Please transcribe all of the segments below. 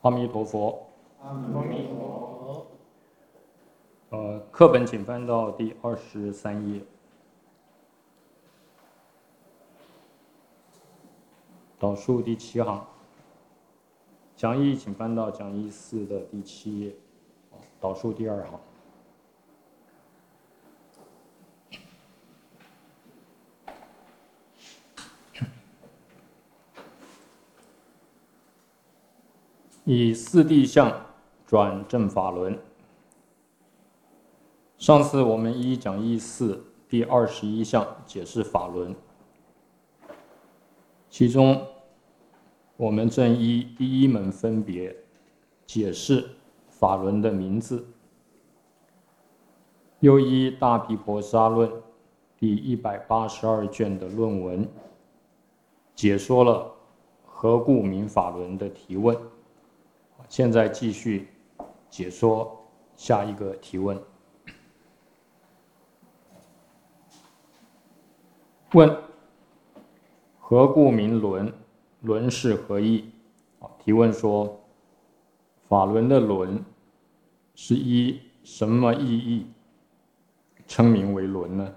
阿弥陀佛。 阿弥陀佛。 课本请翻到第23页，导数第7行。讲义请翻到讲义4的第7页，导数第2行。以四谛相转正法轮。上次我们依讲义4第21项解释法轮，其中我们正依第一门分别解释法轮的名字，又依大毗婆沙论第182卷的论文解说了何故名法轮的提问。现在继续解说下一个提问。问：何故名轮？轮是何意？提问说，法轮的轮是依什么意义称名为轮呢？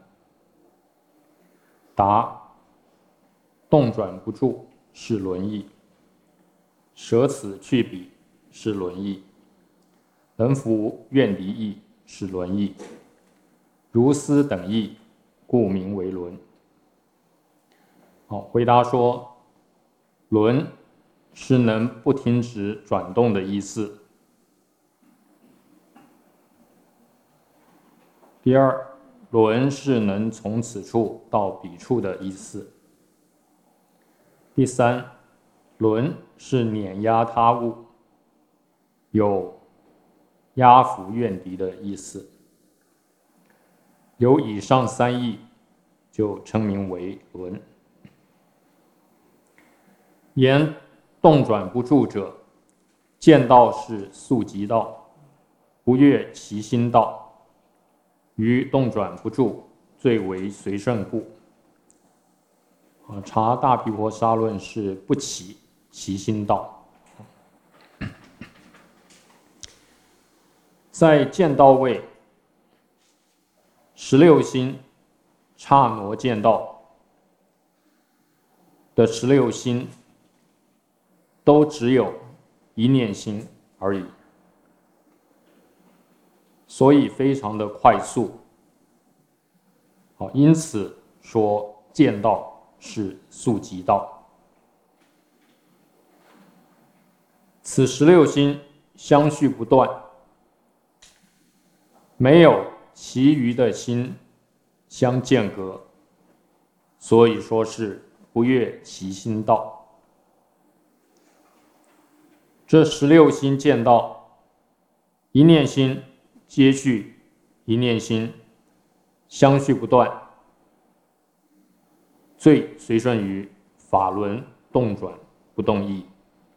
答：动转不住是轮意，舍此去彼是轮意，能伏怨敌意是轮意，如斯等意，故名为轮。回答说，轮是能不停止转动的意思。第二，轮是能从此处到彼处的意思。第三，轮是碾压他物，有压服怨敌的意思。有以上3义，就称名为轮。言动转不住者，见道是速疾道，不越其心道，于动转不住，最为随顺故。查大毗婆沙论是不起其心道。在见道位，16心刹那见道的16心都只有一念心而已，所以非常的快速。因此说见道是速疾道。此16心相续不断，没有其余的心相间隔，所以说是不越其心道。这16心见道，一念心接续一念心，相续不断，最随顺于法轮动转不动意。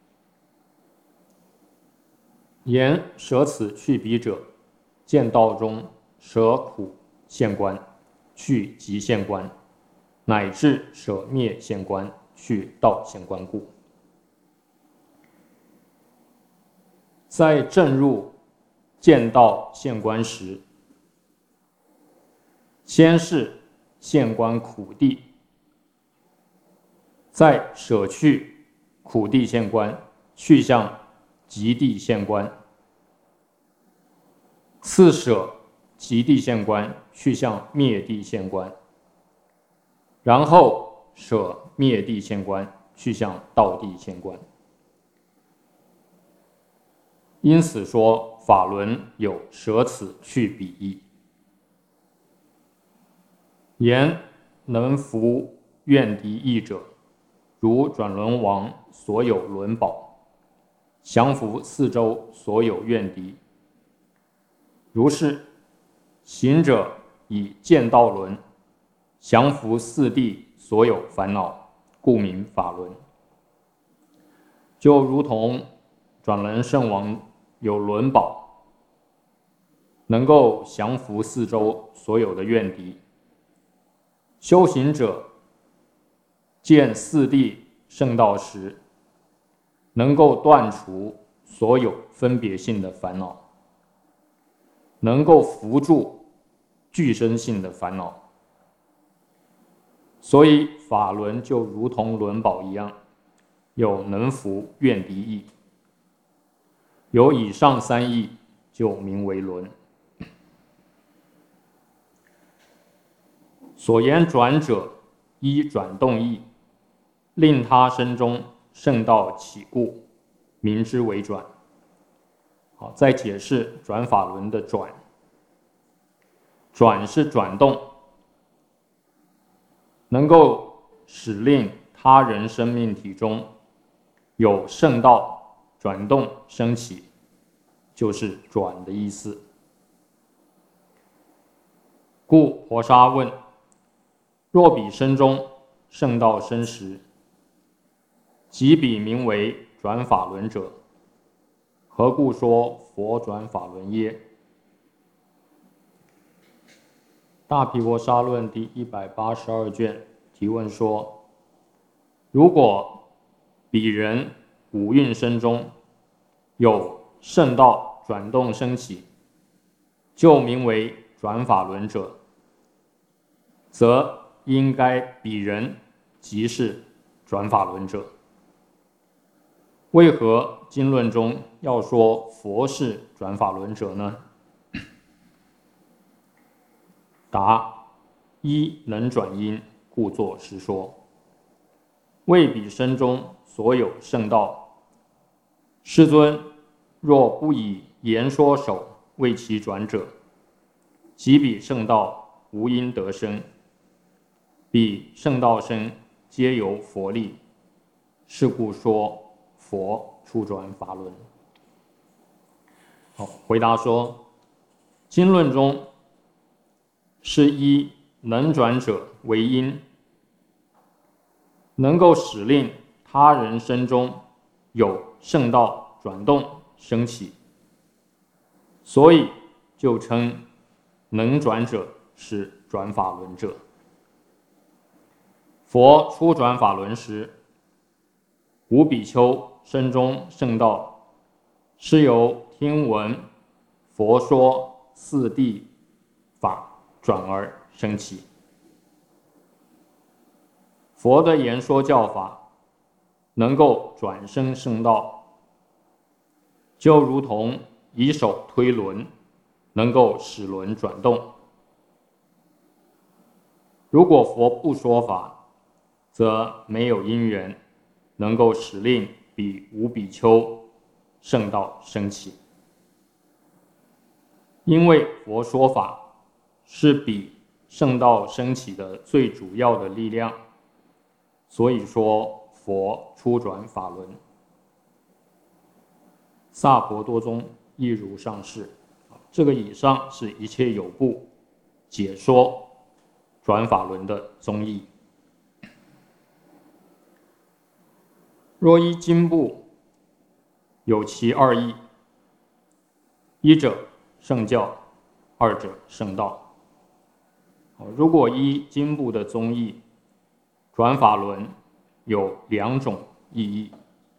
言舍此去彼者，见道中舍苦现观，去集现观，乃至舍灭现观，去道现观故。在正入见道现观时，先是现观苦谛，再舍去苦谛现观，去向极谛现观，次舍极谛现观，去向灭谛现观，然后舍灭谛现观，去向道谛现观。因此说法轮有舍此去彼意。言能伏怨敌意者，如转轮王所有轮宝，降伏四周所有怨敌。如是，行者以见道轮降伏四谛所有烦恼，故名法轮。就如同转轮圣王有轮宝，能够降服四周所有的怨敌。修行者见四谛圣道时，能够断除所有分别性的烦恼，能够扶助具身性的烦恼。所以法轮就如同轮宝一样，有能伏怨敌意，有以上三义就名为轮。所言转者，依转动意，令他身中圣道起故，名之为转。好，再解释转法轮的转。转是转动，能够使令他人生命体中有圣道转动升起，就是转的意思。故婆沙问：若彼身中圣道生时，即彼名为转法轮者，何故说佛转法轮耶？大毗婆沙论第182卷提问说：如果彼人五蕴身中有圣道转动升起，就名为转法轮者，则应该彼人即是转法轮者。为何经论中要说佛是转法轮者呢？答：一能转因，故作实说。为彼身中所有圣道，世尊若不以言说手为其转者，即彼圣道无因得生。彼圣道生皆由佛力，是故说佛初转法轮。好，回答说，经论中是依能转者为因，能够使令他人身中有圣道转动升起，所以就称能转者是转法轮者。佛初转法轮时，五比丘身中圣道是由听闻佛说四谛法转而升起。佛的言说教法能够转生圣道，就如同以手推轮，能够使轮转动。如果佛不说法，则没有因缘能够使令彼五比丘圣道升起。因为佛说法是彼圣道升起的最主要的力量，所以说佛初转法轮。萨婆多宗亦如上士。这个以上是一切有部解说转法轮的宗义。若依经部，有其二义：一者圣教，二者圣道。如果依经部的宗义，转法轮有两种意义。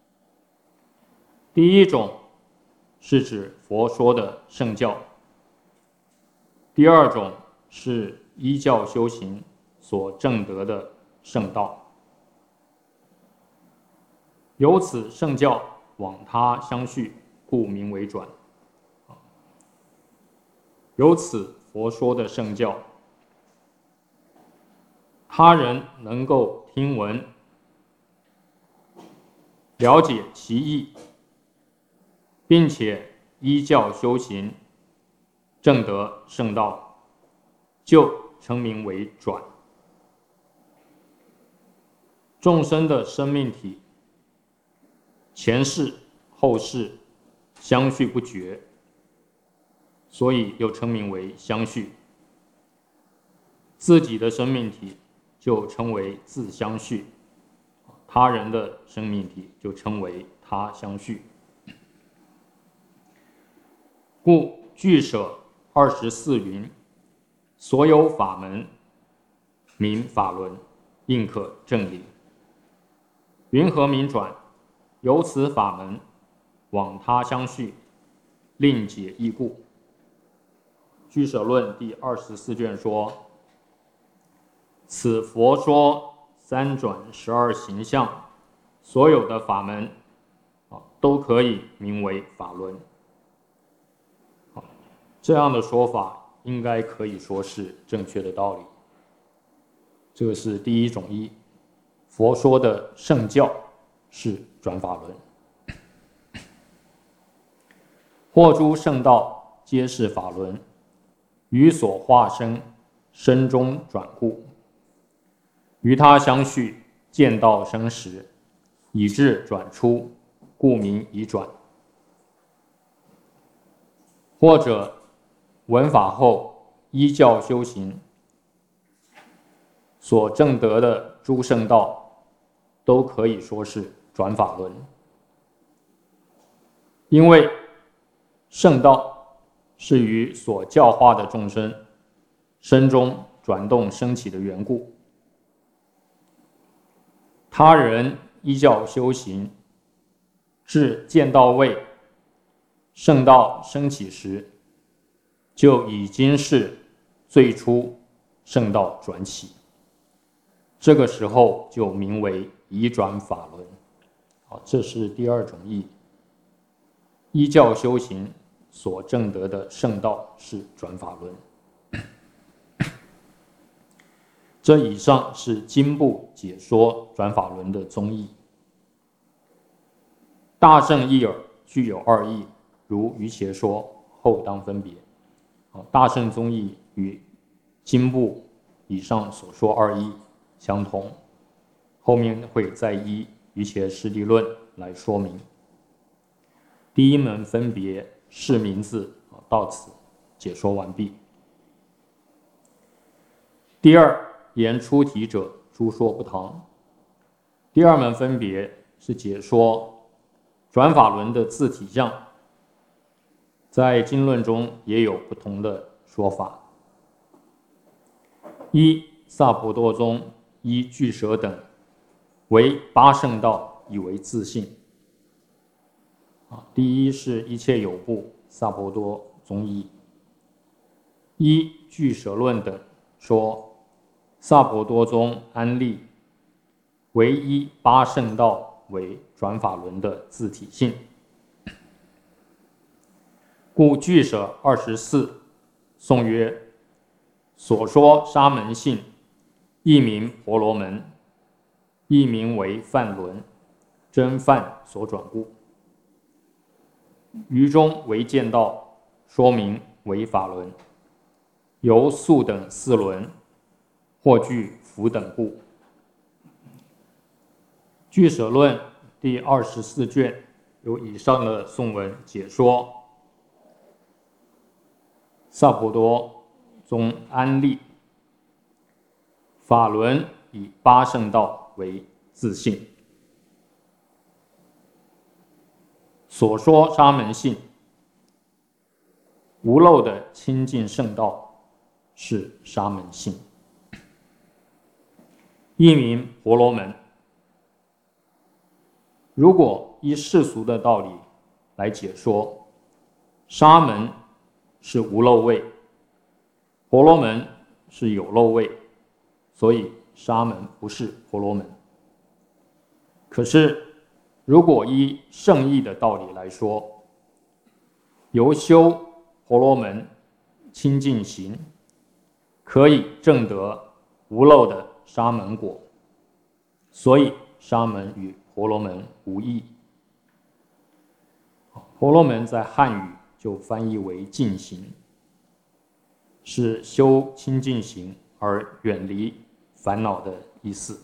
第一种是指佛说的圣教，第二种是依教修行所证得的圣道。由此圣教往他相续，故名为转。由此佛说的圣教，他人能够听闻，了解其意，并且依教修行，证得圣道，就称名为转。众生的生命体前世后世相续不绝，所以又称名为相续。自己的生命体就称为自相续，他人的生命体就称为他相续。故俱舍24云：所有法门名法轮，应可证理。云何名转？由此法门往他相续，另解义故。俱舍论第24卷说，此佛说三转12行相，所有的法门都可以名为法轮。这样的说法应该可以说是正确的道理。这个是第一种义。佛说的圣教是转法轮，或诸圣道皆是法轮，于所化身，身中转故，与他相续，见道生时，以至转出，故名已转。或者闻法后依教修行，所证得的诸圣道，都可以说是转法轮。因为圣道是于所教化的众生身中转动升起的缘故，他人依教修行，至见道位，圣道升起时，就已经是最初圣道转起，这个时候就名为已转法轮。这是第二种义。依教修行所证得的圣道是转法轮。这以上是经部解说转法轮的宗义。大圣义耳具有二义，如瑜伽说，后当分别。大圣宗义与经部以上所说二义相同，后面会再依瑜伽师地论来说明。第一门分别是名字，到此解说完毕。第二，言出题者，诸说不唐。第二门分别是解说转法轮的自体相，在经论中也有不同的说法。一，萨婆多宗依俱舍等为八圣道，以为自性。第一是一切有部萨婆多宗义，依俱舍论等说，萨婆多宗安立唯一八圣道为转法轮的自体性，故俱舍24颂曰：所说沙门性，亦名婆罗门，亦名为梵轮，真梵所转故。于中为见道，说明为法轮，由宿等4轮，或具福等故。俱舍论第24卷有以上的颂文解说萨婆多宗安立法轮以八圣道为自性，所说沙门性无漏的清净圣道是沙门性，亦名婆罗门。如果依世俗的道理来解说，沙门是无漏位，婆罗门是有漏位，所以沙门不是婆罗门。可是如果依圣义的道理来说，由修婆罗门清净行，可以证得无漏的沙门果，所以沙门与婆罗门无异。婆罗门在汉语就翻译为净行，是修清净行而远离烦恼的意思。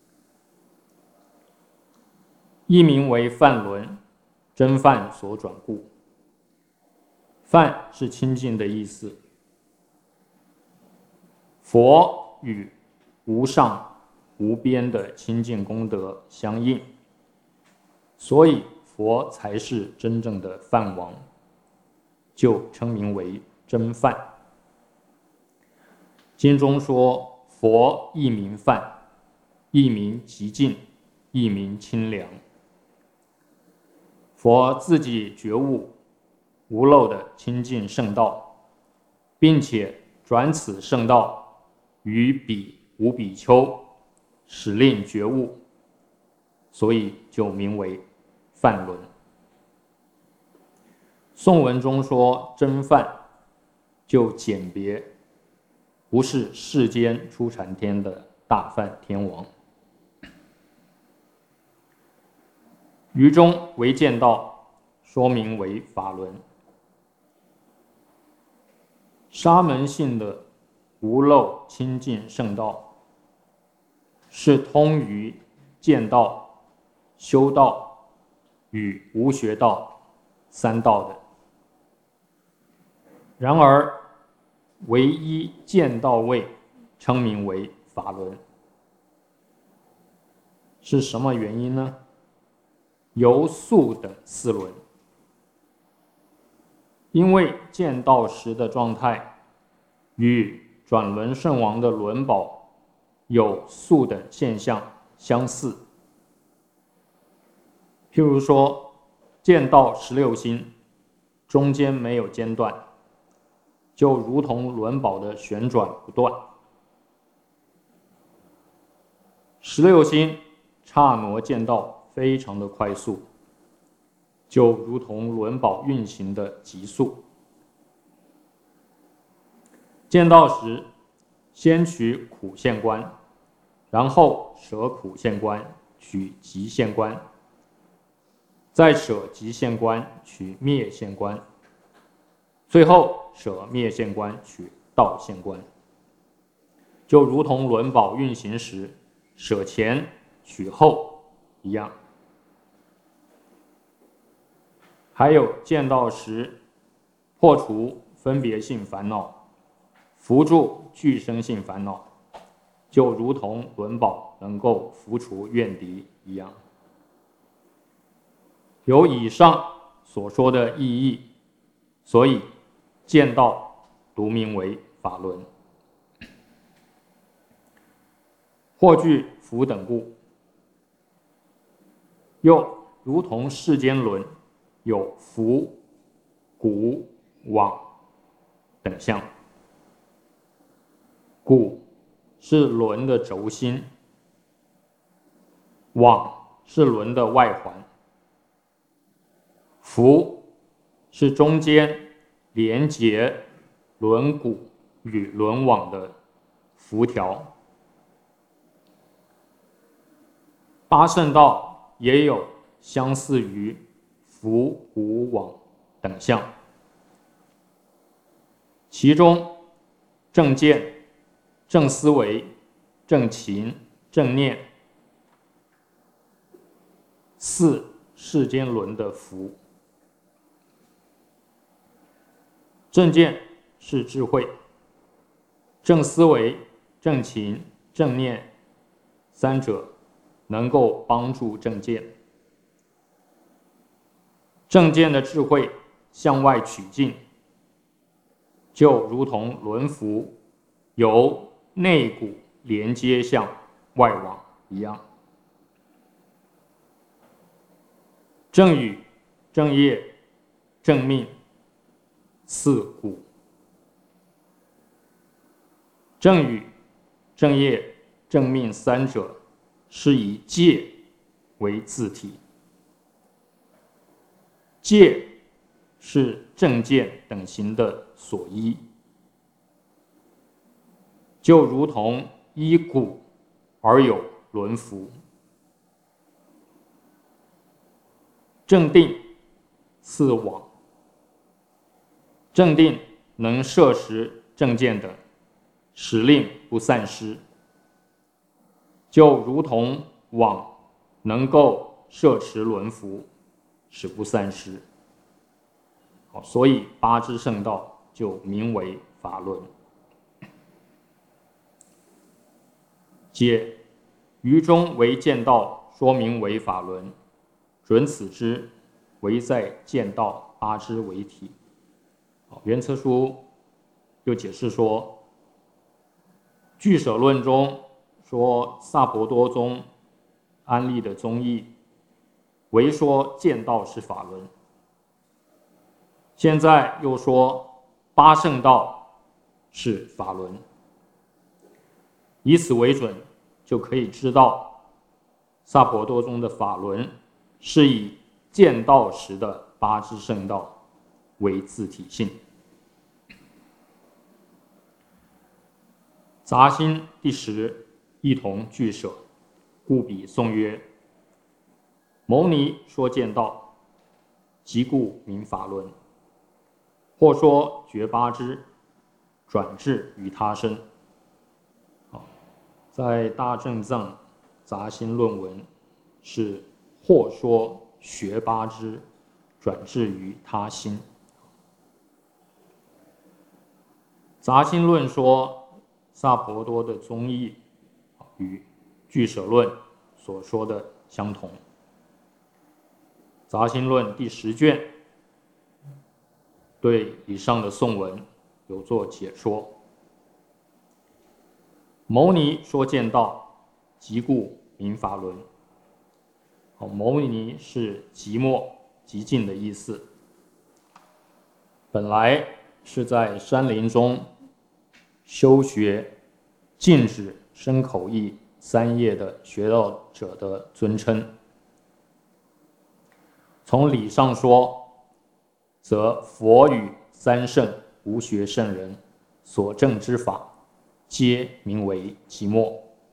亦名为梵轮，真梵所转故。梵是清净的意思，佛与无上无边的清净功德相应，所以佛才是真正的梵王，就称名为真梵。经中说，佛亦名梵，亦名极净，亦名清凉。 佛自己觉悟无漏的清净圣道，并且转此圣道于彼无比丘，使令觉悟，所以就名为梵轮。颂文中说真梵，就简别不是世间初禅天的大梵天王。于中为见道，说明为法轮。沙门性的无漏清净圣道，是通于见道、修道与无学道三道的。然而，唯一见道位称名为法轮，是什么原因呢？由宿等四轮，因为见道时的状态与转轮圣王的轮宝有宿等现象相似。譬如说，见道16星中间没有间断，就如同轮宝的旋转不断。16星刹那见道非常的快速，就如同轮宝运行的急速。见道时，先取苦现观，然后舍苦现观取极现观，再舍极现观取灭现观，最后舍灭现观取道现观，就如同轮宝运行时舍前取后一样。还有见道时破除分别性烦恼，扶助具生性烦恼，就如同轮宝能够扶除怨敌一样。有以上所说的意义，所以见道独名为法轮。或具福等故，又如同世间轮有福、谷、往等相。谷是轮的轴心，往是轮的外环，福是中间连接轮毂与轮网的辐条。八圣道也有相似于福、谷、往等相，其中正见、正思维、正勤、正念四世间轮的福。正见是智慧，正思维、正勤、正念三者能够帮助正见。正见的智慧向外取径，就如同轮辐由内骨连接向外往一样。正语、正业、正命四骨。正语、正业、正命三者是以戒为自体，戒是正见等行的所依，就如同依骨而有轮辐。正定四往，正定能摄持正见等，使令不散失，就如同往能够摄持轮辐，使不散失。所以八支圣道就名为法轮。解于中为见道，说明为法轮，准此之为在见道八支为体。圆车书又解释说，俱舍论中说萨婆多宗安立的宗义唯说见道是法轮，现在又说八圣道是法轮，以此为准，就可以知道萨婆多中的法轮是以见道时的八支圣道为自体性。杂心第10一同俱舍，故彼颂曰：牟尼说见道，即故名法轮。或说觉八支，转至于他身。在大正藏杂心论文是或说学八支，转至于他心。杂心论说萨婆多的宗义与俱舍论所说的相同。杂心论第10卷对以上的颂文有做解说。牟尼说见道，即故名法轮。牟尼是寂寞、寂静的意思。本来是在山林中修学禁止身口意3业的学道者的尊称。从理上说，则佛与三圣无学圣人所证之法，皆名为寂寞。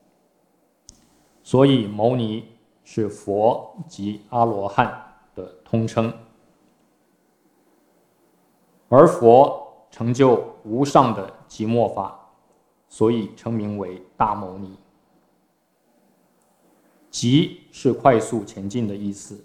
所以牟尼是佛及阿罗汉的通称，而佛成就无上的寂寞法，所以称名为大牟尼。寂是快速前进的意思。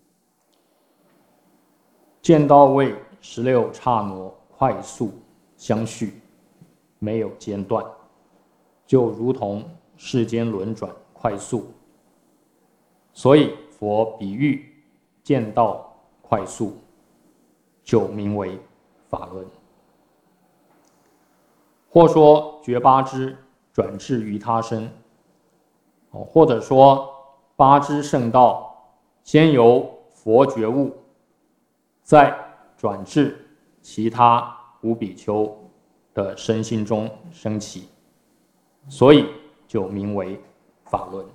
见道位16刹那快速相续，没有间断，就如同世间轮转快速，所以佛比喻见道快速，就名为法轮。或说觉八支转至于他身，或者说八支圣道先由佛觉悟，再转至其他无比丘的身心中升起，所以就名为法轮。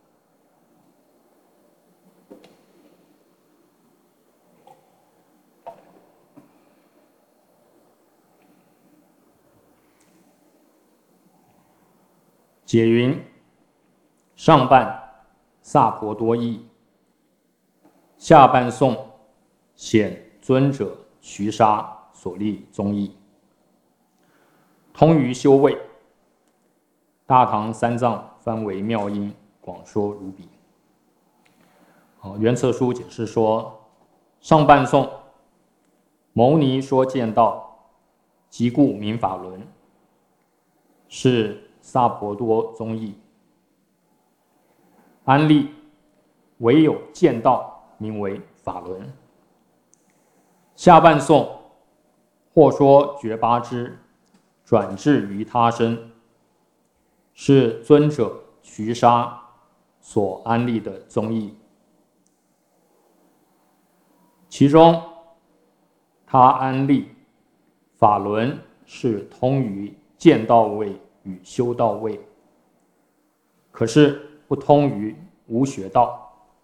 解云：上半萨婆多义，下半颂显尊者瞿沙所立宗义，通于修位。大唐三藏翻为妙音，广说如彼。原册书解释说，上半颂牟尼说见道，即故名法轮，是萨婆多宗义。安立唯有见道名为法轮。下半颂或说觉八支转至于他身，是尊者瞿沙所安立的宗义。其中他安立法轮是通于见道位与修道位，可是不通于无学道。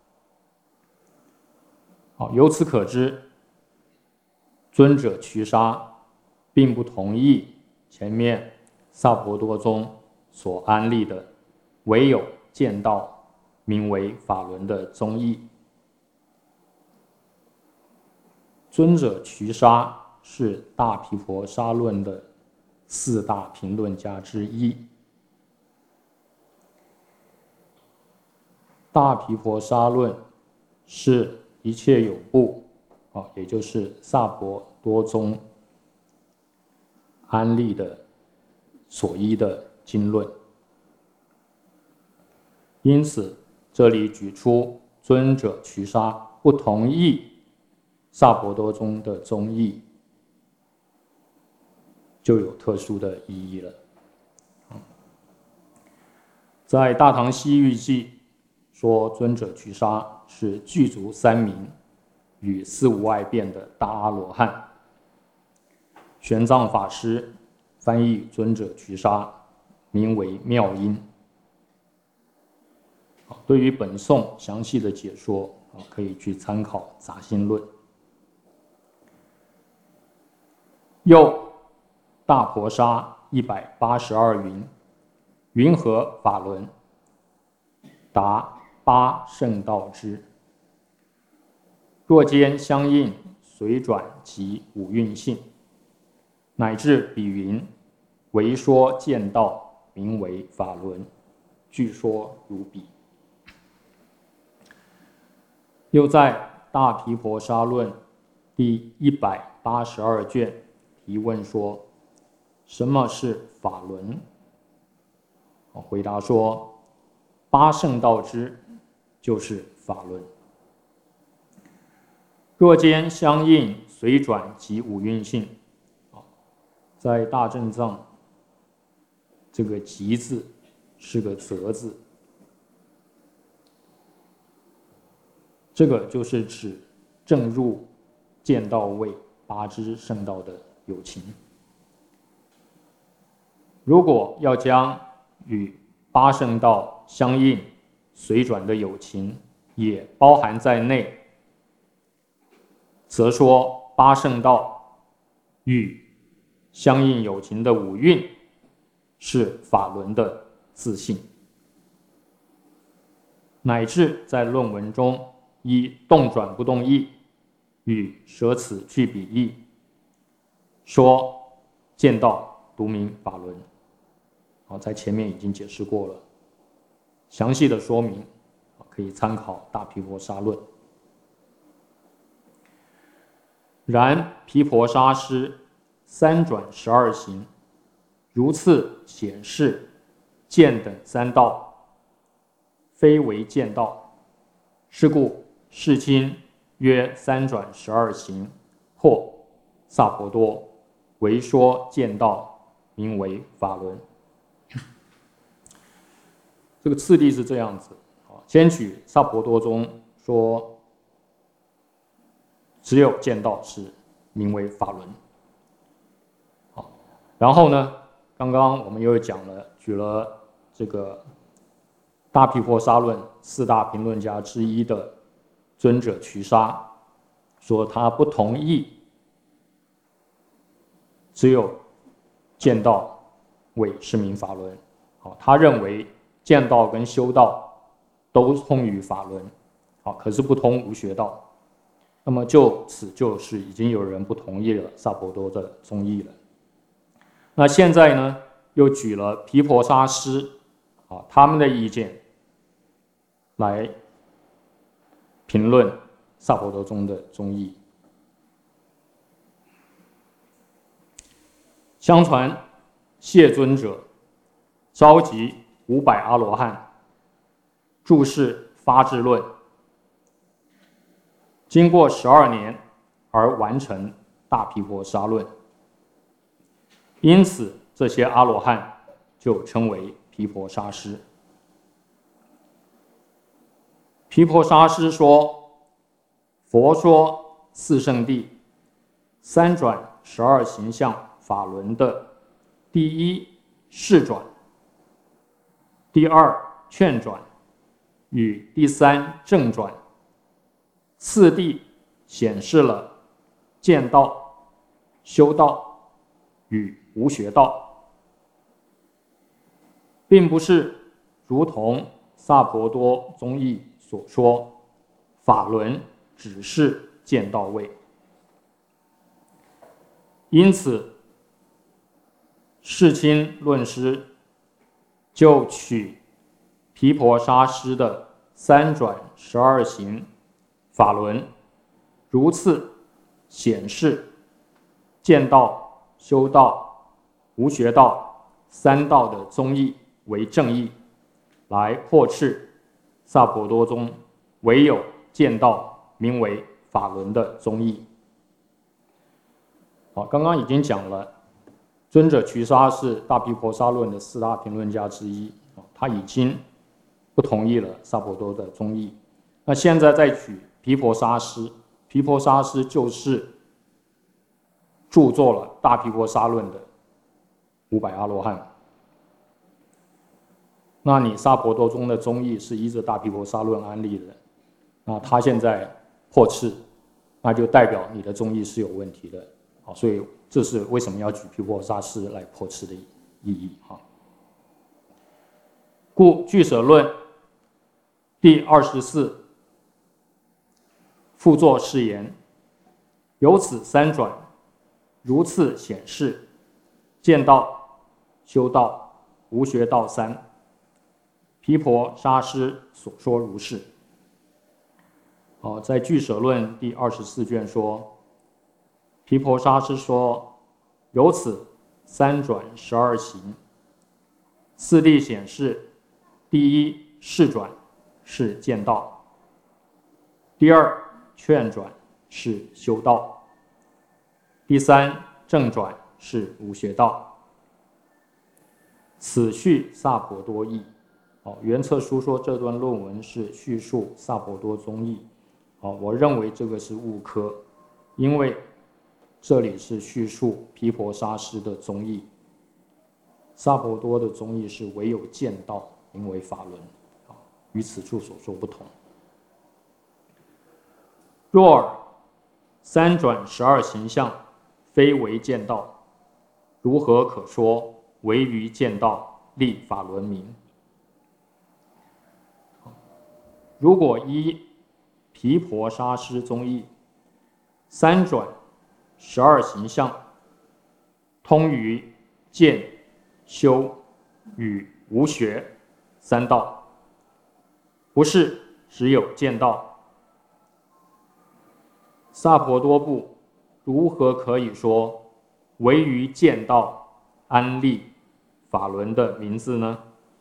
由此可知，尊者瞿沙并不同意前面萨婆多宗所安立的唯有见道名为法轮的宗义。尊者瞿沙是大毗婆沙论的4大评论家之一。大毗婆沙论是一切有部，也就是萨婆多宗安立的所依的经论。因此，这里举出尊者瞿沙不同意萨婆多宗的宗义，就有特殊的意义了。在《大唐西域记》 说尊者瞿沙是具足三明与四无碍辩的大阿罗汉。玄奘法师翻译尊者瞿沙，名为妙音。对于本颂详细的解说，可以去参考《杂心论》。又大婆沙182云：云何法轮？答：八圣道之。若间相应，随转及五蕴性，乃至彼云，唯说见道，名为法轮。据说如彼。又在《大毗婆沙论》第182卷提问说：什么是法轮？回答说：八圣道之，就是法轮。若间相应，随转及五蕴性。在大正藏，这个即字是个则字，这个就是指正入见道位八支圣道的有情。如果要将与八圣道相应随转的有情也包含在内，则说八圣道与相应有情的五蕴是法轮的自性，乃至在论文中以动转不动意与舍此去彼意，说见道独名法轮。在前面已经解释过了，详细的说明可以参考《大毗婆沙论》。然毗婆沙师三转12行，如次显示见等三道，非为见道。是故世经曰三转12行，或萨婆多，唯说见道，名为法轮。这个次第是这样子，先举萨婆多中说，只有见道是名为法轮。然后呢，刚刚我们又讲了，举了这个大毗婆沙论四大评论家之一的尊者瞿沙，说他不同意只有见道为是名法轮。他认为见道跟修道都通于法轮，可是不通无学道。那么就此就是已经有人不同意了萨婆多的宗义了。那现在呢，又举了毗婆沙师他们的意见来评论萨婆多宗的宗义。相传谢尊者召集500阿罗汉，注释发智论，经过12年而完成大毗婆沙论，因此这些阿罗汉就称为毗婆沙师。毗婆沙师说，佛说四圣谛三转12行相法轮的第一示转，第二劝转与第三正转四谛显示了见道、修道与无学道，并不是如同萨婆多宗义所说，法轮只是见道位。因此世亲论师就取毗婆沙师的三转12行法轮如次显示见道、修道、无学道三道的宗义为正义，来驳斥萨婆多宗唯有见道名为法轮的宗义。刚刚已经讲了，尊者瞿沙是大毗婆沙论的四大评论家之一，他已经不同意了萨婆多的宗义。那现在再举毗婆沙师，毗婆沙师就是著作了《大毗婆沙论》的500阿罗汉。那你萨婆多宗的宗义是依着《大毗婆沙论》安立的，那他现在破斥，那就代表你的宗义是有问题的。好，所以这是为什么要举毗婆沙师来破斥的意义。故俱舍论第24复作是言：由此三转，如次显示，见道、修道、无学道三。毗婆沙师所说如是。在俱舍论第24卷说，毗婆沙师说，由此三转12行，四谛显示：第一，示转是见道；第二，劝转是修道；第三，正转是无学道。此序萨婆多义。原册书说这段论文是叙述萨婆多宗义。我认为这个是误科，因为这里是叙述毗婆沙师的宗义，萨婆多的宗义是唯有见道名为法轮，与此处所说不同。若尔三转12行相非为见道，如何可说唯于见道立法轮名？如果依毗婆沙师宗义，三转12行相通于见、修与无学三道，不是只有见道。萨婆多部如何可以说唯于见道安立法轮的名字呢？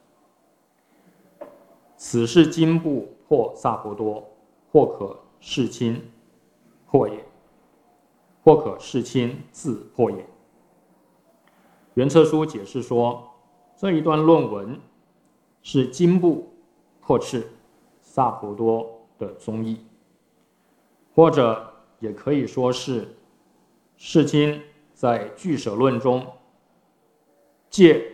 此是经部破萨婆多，或可视亲破也，或可视亲自破也。原册书解释说，这一段论文是经部破斥萨婆多的宗义，或者也可以说是世亲在俱舍论中借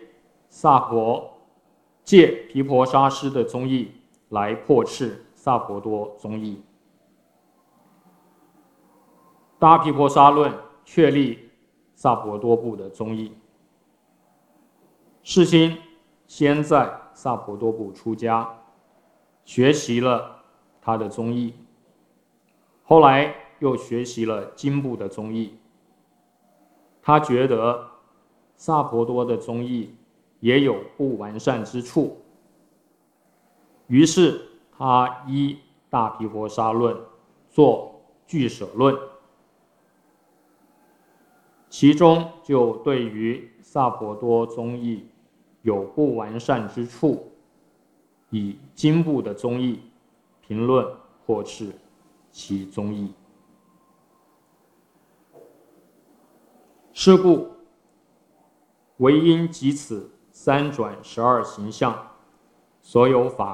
毗婆沙师的宗义来破斥萨婆多宗义。大毗婆沙论确立萨婆多部的宗义。世亲先在萨婆多部出家，学习了他的宗义，后来又学习了经部的宗义。他觉得萨婆多的宗义也有不完善之处，于是他依大毗婆沙论做俱舍论，其中就对于萨婆多宗义有不完善之处，以经部的宗义评论或斥其宗义。是故唯因即此三转12行相，所有法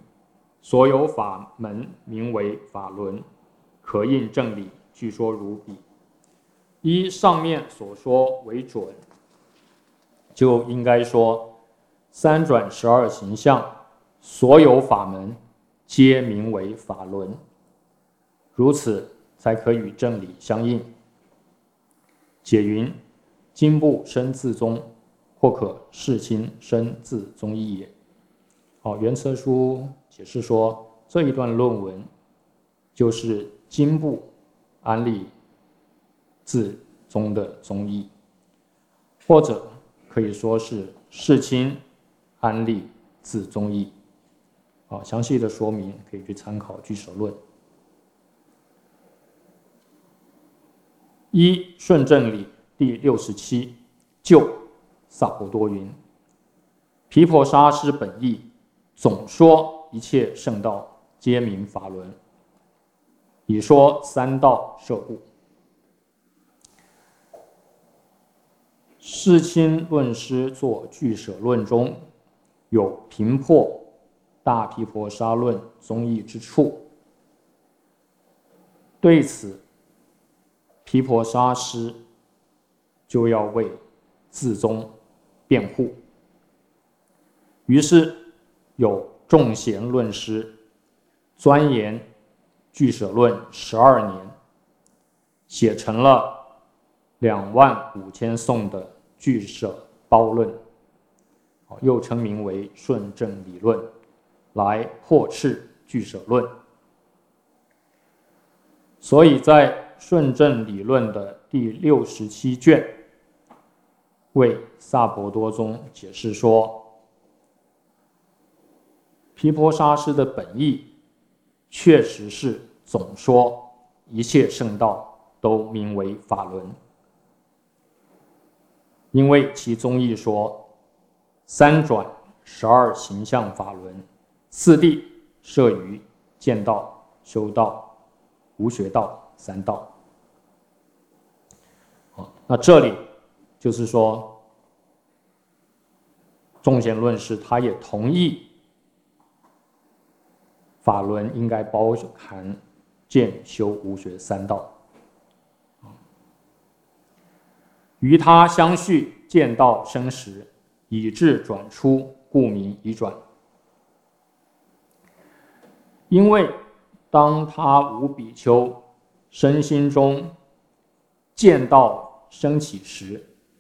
门名为法轮，可应正理，据说如彼。依上面所说为准，就应该说三转12行相，所有法门皆名为法轮，如此才可与正理相应。解云：经部生自宗，或可视亲生自宗义也。原册书解释说，这一段论文就是经部安立自宗的宗义，或者可以说是世亲安立自宗义。详细的说明可以去参考俱舍论。依顺正理第67就萨婆多云：毗婆沙师本义总说一切圣道皆名法轮，以说三道摄部。世亲论师作俱舍论中有评破大毗婆沙论宗义之处。对此，毗婆沙师就要为自宗辩护。于是有众贤论师钻研俱舍论12年，写成了25000颂的俱舍包论，又称名为顺正理论，来破斥俱舍论。所以在顺正理论的第67卷，为萨婆多宗解释说，毗婆沙师的本意确实是总说一切圣道都名为法轮，因为其宗义说三转12形象法轮，四谛摄于见道、修道、无学道三道。那这里就是说，众贤论师他也同意法轮应该包含见、修、无学三道。与他相续见道生时，以至转出，故名已转。因为当他无比丘身心中见道升起时，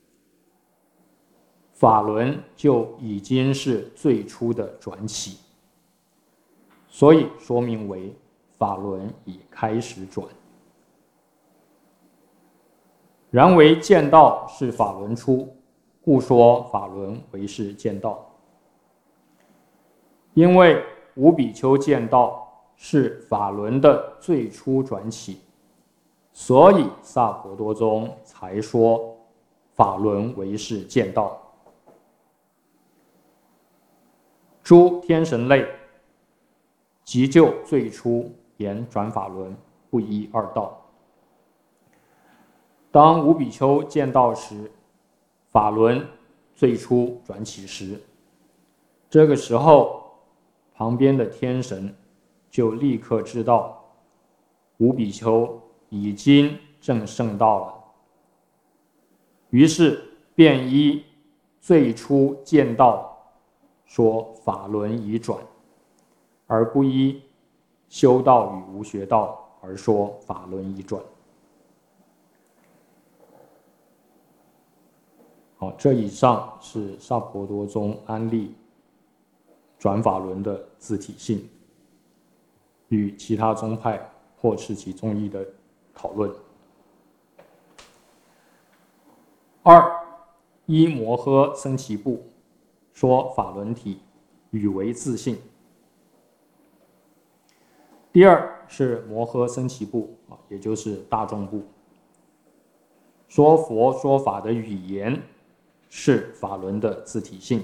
法轮就已经是最初的转起，所以说明为法轮已开始转。然为见道是法轮出，故说法轮为是见道。因为无比丘见道是法轮的最初转起，所以萨婆多宗才说法轮为是见道。诸天神类即就最初言转法轮，不依二道。当无比丘见道时，法轮最初转起时，这个时候旁边的天神就立刻知道无比丘已经证圣道了，于是便依最初见道说法轮已转，而不依修道与无学道而说法轮已转。好，这以上是萨婆多宗安立转法轮的自体性，与其他宗派破斥其宗义的讨论。二，依摩诃僧祇部说法轮体语为自性。第二是摩诃僧祇部，也就是大众部，说佛说法的语言是法轮的自体性。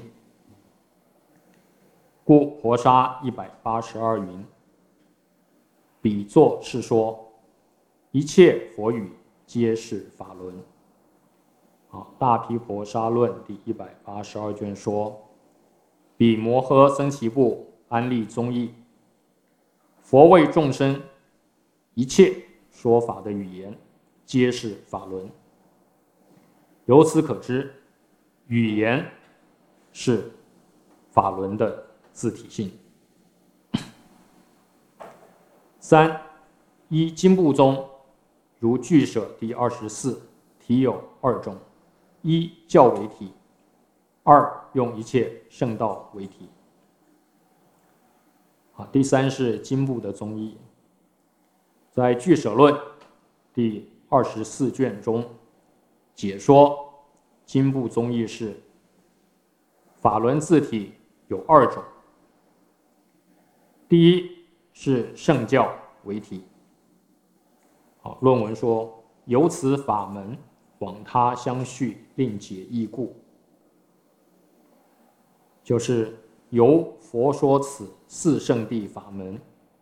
故婆沙182云：彼作是说，一切佛语皆是法轮。大毗婆沙论第182卷说，彼摩诃僧祇部安立宗义，佛为众生一切说法的语言皆是法轮。由此可知，语言是法轮的自体性。三，依经部宗，如俱舍第24体有2种：一教为体，二用一切圣道为体。第三是经部的宗义，在俱舍论第24卷中解说经部宗义是法轮自体有2种，第一是圣教为体。论文说，由此法门往他相续，另解义故，就是由佛说此四圣谛法门，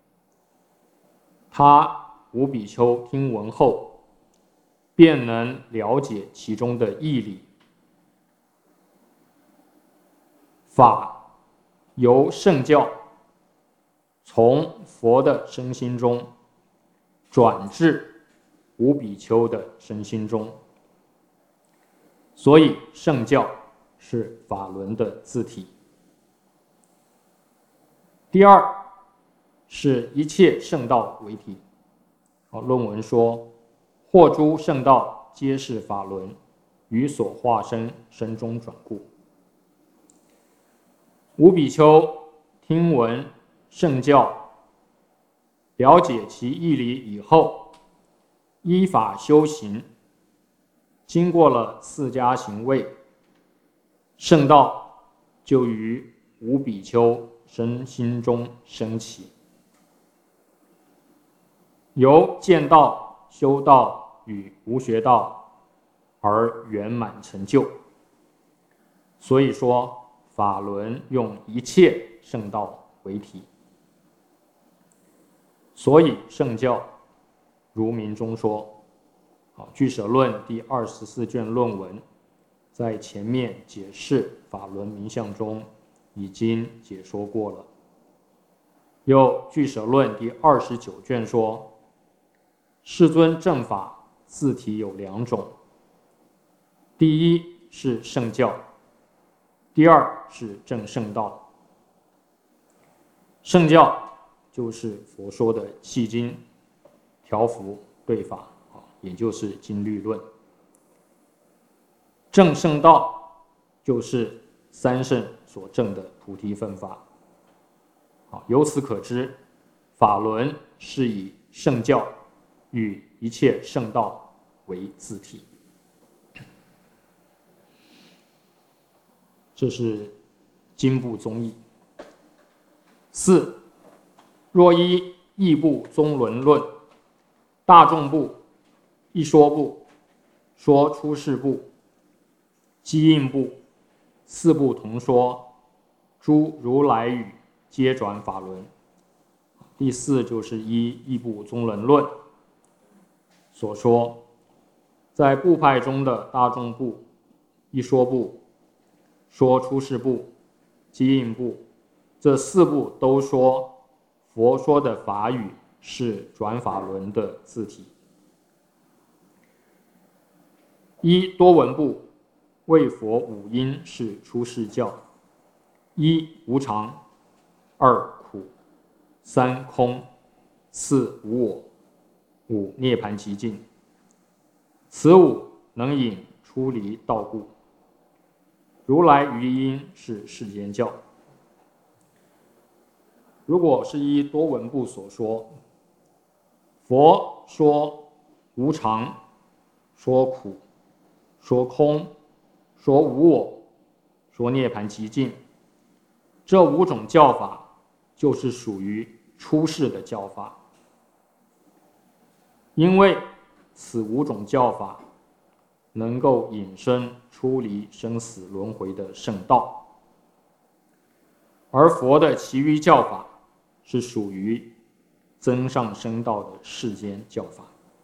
他无比丘听闻后，便能了解其中的义理。法由圣教从佛的身心中转至无比丘的身心中，所以圣教是法轮的自体。第二是一切圣道为体。论文说，或诸圣道皆是法轮，于所化身身中转故。无比丘听闻圣教，了解其义理以后，依法修行，经过了4家行位，圣道就于无比丘身心中升起，由见道、修道与无学道而圆满成就。所以说，法轮用一切圣道为体。所以圣教如名中说，俱舍论第24卷论文在前面解释法轮名相中已经解说过了。有俱舍论第29卷说，世尊正法自体有2种，第一是圣教，第二是正圣道。圣教就是佛说的契经、调伏、对法，也就是经律论。正圣道就是三圣所证的菩提分法。由此可知，法轮是以圣教与一切圣道为自体。这是经部宗义。4. 若依义部宗轮论、大众部、一说部、说出世部、机应部4部同说，诸如来语皆转法轮。第4就是依义部宗轮论所说，在部派中的大众部、一说部、说出世部、机应部这4部都说佛说的法语是转法轮的自体。一多闻部为佛5因是出世教：1无常，2苦，3空，4无我，5涅槃极境。此5能引出离道故。如来余因是世间教。如果是依多闻部所说，佛说无常，说苦，说空，说无我，说涅槃极境，这5种教法就是属于出世的教法。因为此5种教法能够引生出离生死轮回的圣道，而佛的其余教法是属于增上升道的世间教法。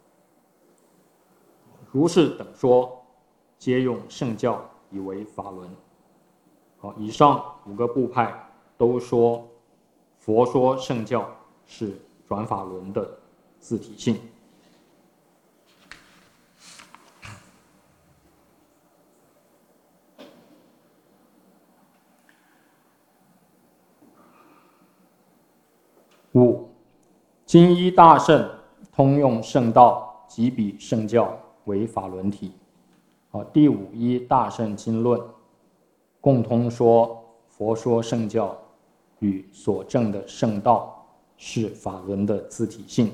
如是等说，皆用圣教以为法轮。以上5个部派都说佛说圣教是转法轮的自体性。5. 经依大圣通用圣道即彼圣教为法轮体。第5依大圣经论共通说佛说圣教与所证的圣道是法轮的自体性。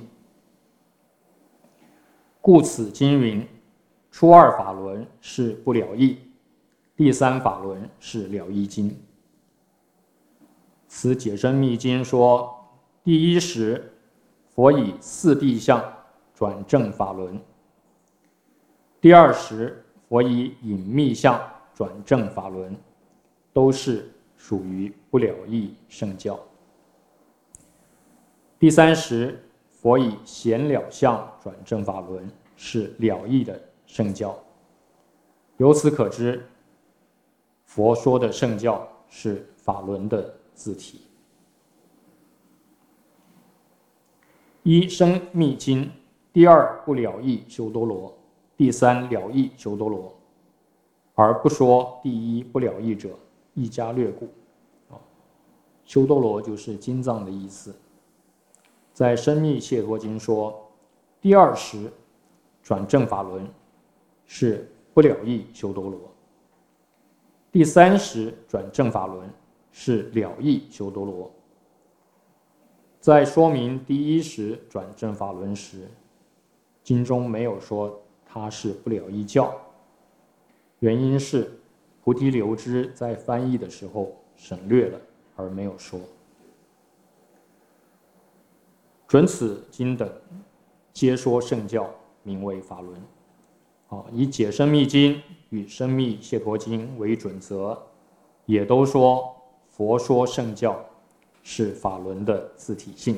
故此经云：初2法轮是不了义，第3法轮是了义经。此解深密经说，第1时，佛以4谛相转正法轮；第2时，佛以隐密相转正法轮，都是属于不了义圣教。第3时，佛以显了相转正法轮，是了义的圣教。由此可知，佛说的圣教是法轮的自体。 一生密经，第二不了义修多罗，第三了义修多罗，而不说第一不了义者，一加略故。修多罗就是经藏的意思。在生密解脱经说，第二识转正法轮是不了义修多罗，第三识转正法轮是了义修多罗。在说明第一识转正法轮时，经中没有说它是不了义教，原因是菩提流支在翻译的时候省略了，而没有说。准此经等皆说圣教，名为法轮。以解深密经与深密解脱经为准则，也都说佛说圣教是法轮的自体性。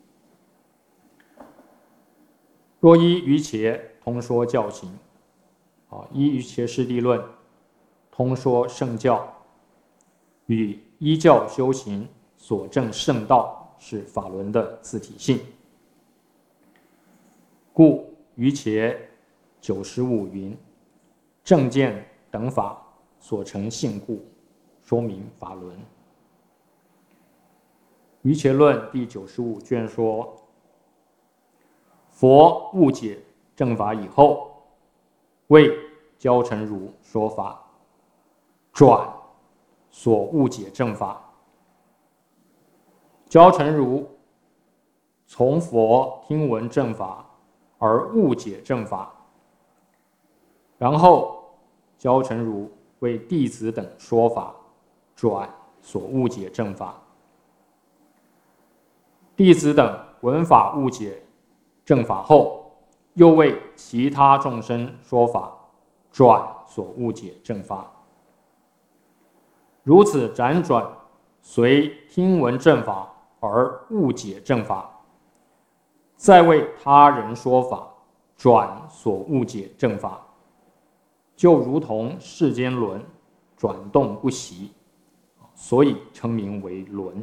若依瑜伽通说教行，依瑜伽师地论通说圣教，与依教修行所证圣道是法轮的自体性。故瑜伽95云：正见等法所成性故，说明法轮。瑜伽论第95卷说，佛悟解正法以后，为焦成儒说法，转所悟解正法。焦成儒从佛听闻正法而悟解正法，然后焦成儒为弟子等说法，转所悟解正法。弟子等闻法悟解正法后，又为其他众生说法，转所悟解正法。如此辗转，随听闻正法而悟解正法，再为他人说法，转所悟解正法，就如同世间轮转动不息，所以称名为轮。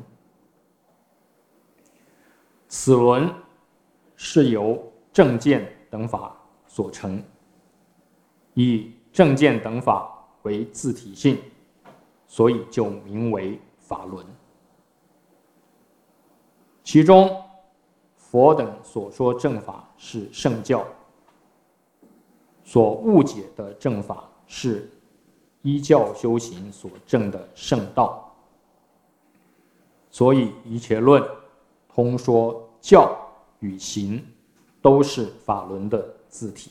此轮是由正见等法所成，以正见等法为自体性，所以就名为法轮。其中佛等所说正法是圣教，所误解的正法是依教修行所证的圣道，所以瑜伽论通说教与行都是法轮的自体。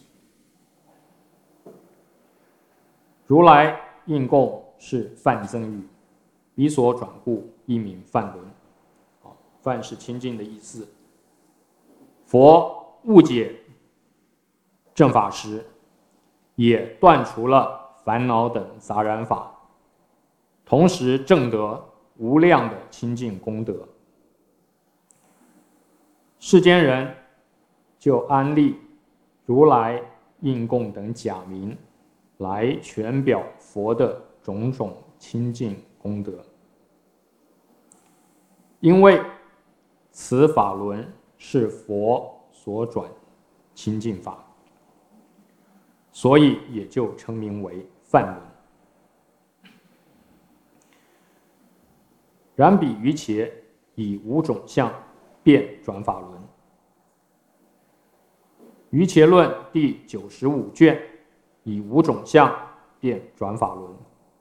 如来应供是梵增语，彼所转故，亦名梵轮。梵是清净的意思。佛悟解正法时，也断除了烦恼等杂染法，同时证得无量的清净功德。世间人就安立如来应供等假名，来诠表佛的种种清净功德。因为此法轮是佛所转清净法，所以也就称名为梵轮。然彼瑜伽以五种相变转法轮。瑜伽论第95卷以五种相变转法轮。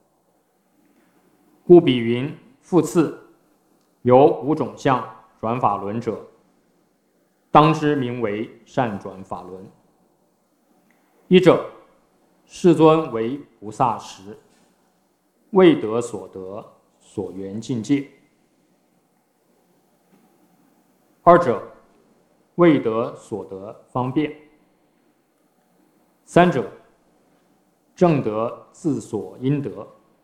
故彼云：复次，有五种相转法轮者，当知名为善转法轮。一者，世尊为菩萨时，未得所得所缘境界；二者，未得所得方便；三者，正得自所应得；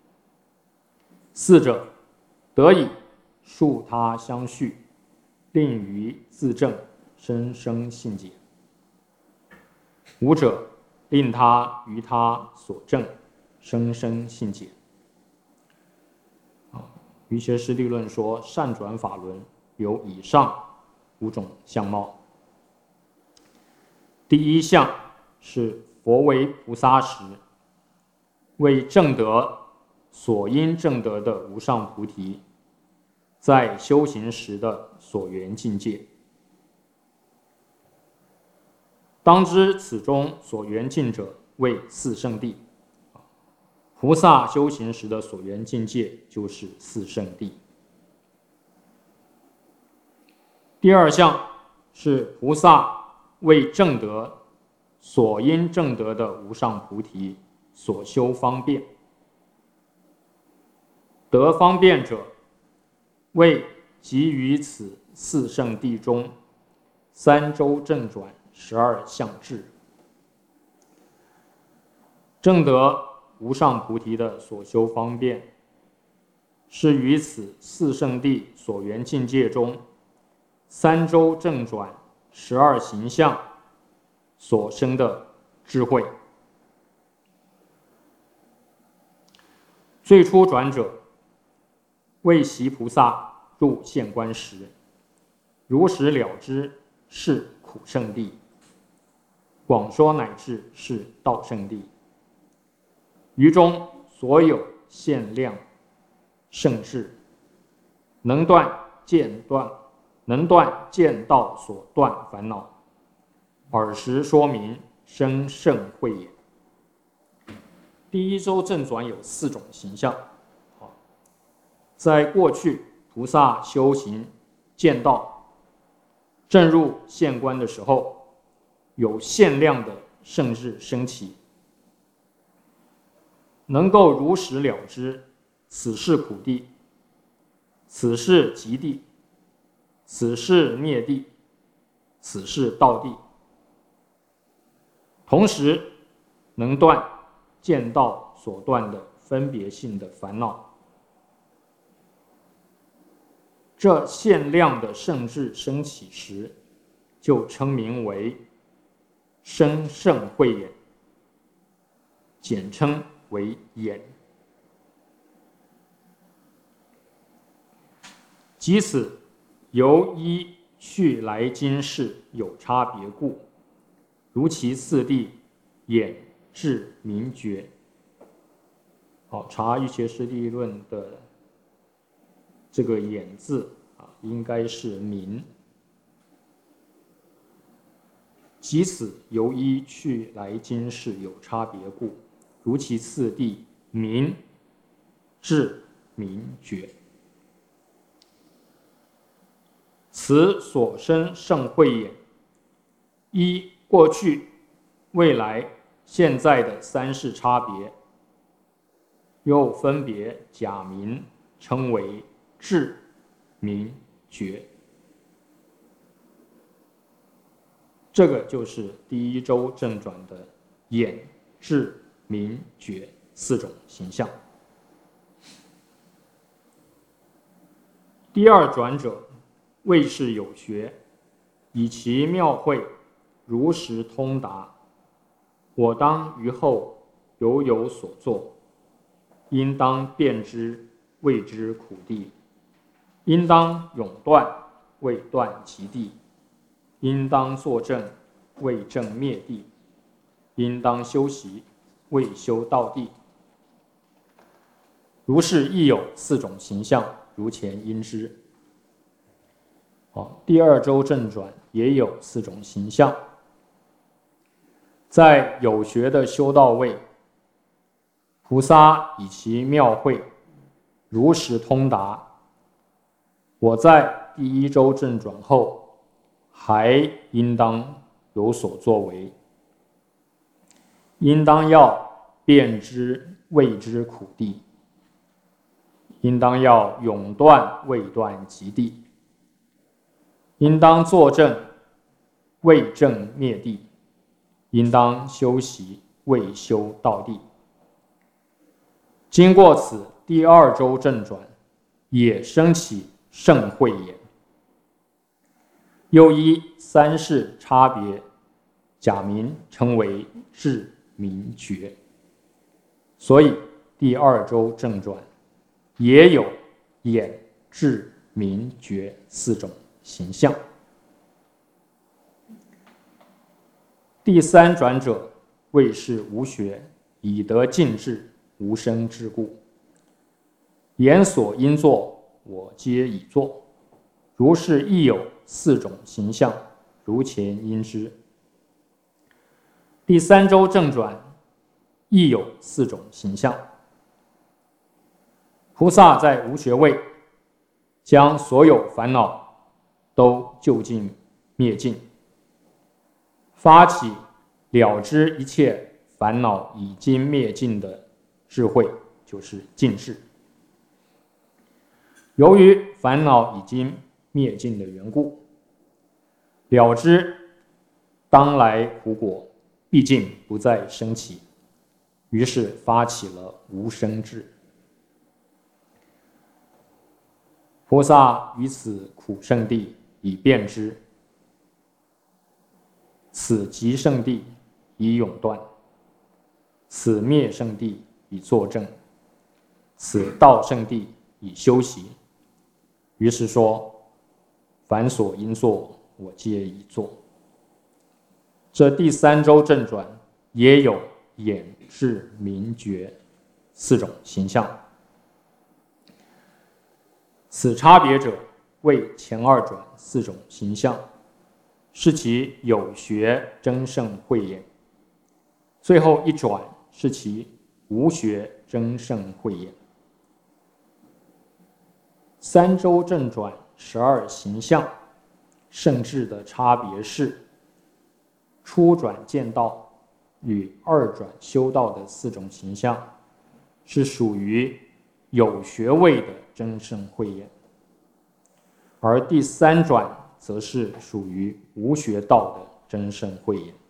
四者，得以数他相续，令于自证生生信解；五者，令他于他所证生生信解。瑜伽师地论说，善转法轮有以上五种相貌。 第一项是佛为菩萨时，为证得所应证得的无上菩提，在修行时的所缘境界。当知此中所缘境者为四圣谛，菩萨修行时的所缘境界就是四圣谛。第二项是菩萨为证得所应证得的无上菩提所修方便。得方便者，为即于此四圣谛中三周正转12相智。证得无上菩提的所修方便，是于此四圣谛所缘境界中三周正转12行相所生的智慧。最初转者，为习菩萨入现观时，如实了知是苦圣谛，广说乃至是道圣谛。于中所有限量圣智，能断见道所断烦恼，尔时说明生胜慧也。第一周正转有4种形象。在过去菩萨修行见道正入现观的时候，有限量的圣智升起，能够如实了知此是苦谛，此是极谛，此是灭谛，此是道谛，同时能断见道所断的分别性的烦恼。这限量的圣智升起时，就称名为生胜慧眼，简称为眼。即此由依去来今世有差别故，如其四谛眼智明觉。好，查《瑜伽师地论》的这个眼字应该是明。即此由依去来今世有差别故，如其四谛明智明觉。此所生胜慧眼，依过去、未来、现在的三世差别，又分别假名称为智明觉。这个就是第一周正转的眼智明觉4种形象。第二转者，谓是有学，以其妙慧如实通达，我当于后有所作，应当辨之谓之苦谛，应当永断谓断极谛，应当作证谓证灭谛，应当修习谓修道谛。如是亦有4种形象，如前应知。第二周正转也有4种形象。在有学的修道位，菩萨以其妙慧如实通达，我在第一周正转后还应当有所作为，应当要辨之谓之苦谛，应当要永断谓断极谛，应当作证谓证灭谛，应当修习谓修道谛。经过此第二周正转，也升起胜慧眼，又依三世差别假名称为智明觉。所以第二周正转也有眼智明觉4种形象。 第三转者，谓是无学，以得尽智，无生之故。言所应作，我皆已作。如是亦有四种形象，如前应之。第三周正转亦有四种形象。菩萨在无学位，将所有烦恼都就近灭尽，发起了知一切烦恼已经灭尽的智慧，就是尽智。由于烦恼已经灭尽的缘故，了知当来苦果毕竟不再升起，于是发起了无生智。菩萨于此苦圣地以辩之，此极圣地以永断，此灭圣地以作证，此道圣地以修习。于是说：凡所应作，我皆已作。这第三周正转也有眼智明觉四种形象。此差别者，为前二转四种形象，是其有学争胜慧眼；最后一转是其无学争胜慧眼。三周正转12形象，圣智的差别是：初转见道与二转修道的四种形象，是属于有学位的争胜慧眼，而第三转则是属于无学道的争胜慧眼。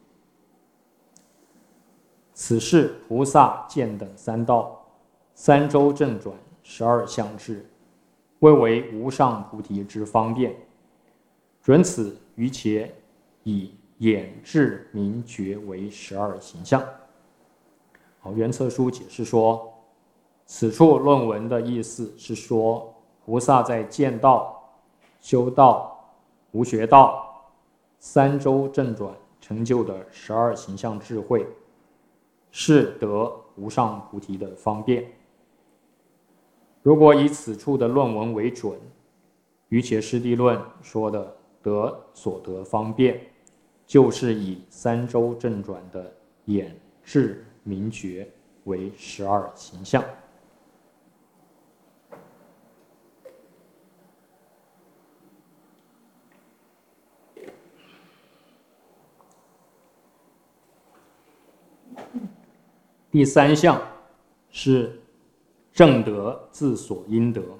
此是菩萨见等三道，三周正转12相智，谓为无上菩提之方便。准此于且以眼智明觉为12形象。原册书解释说，此处论文的意思是说，菩萨在见道、修道、无学道三周正转成就的12形象智慧，是得无上菩提的方便。如果以此处的论文为准，于且师地论说的得所得方便，就是以三周正转的眼智明觉为12形象。第三项是正得自所应得。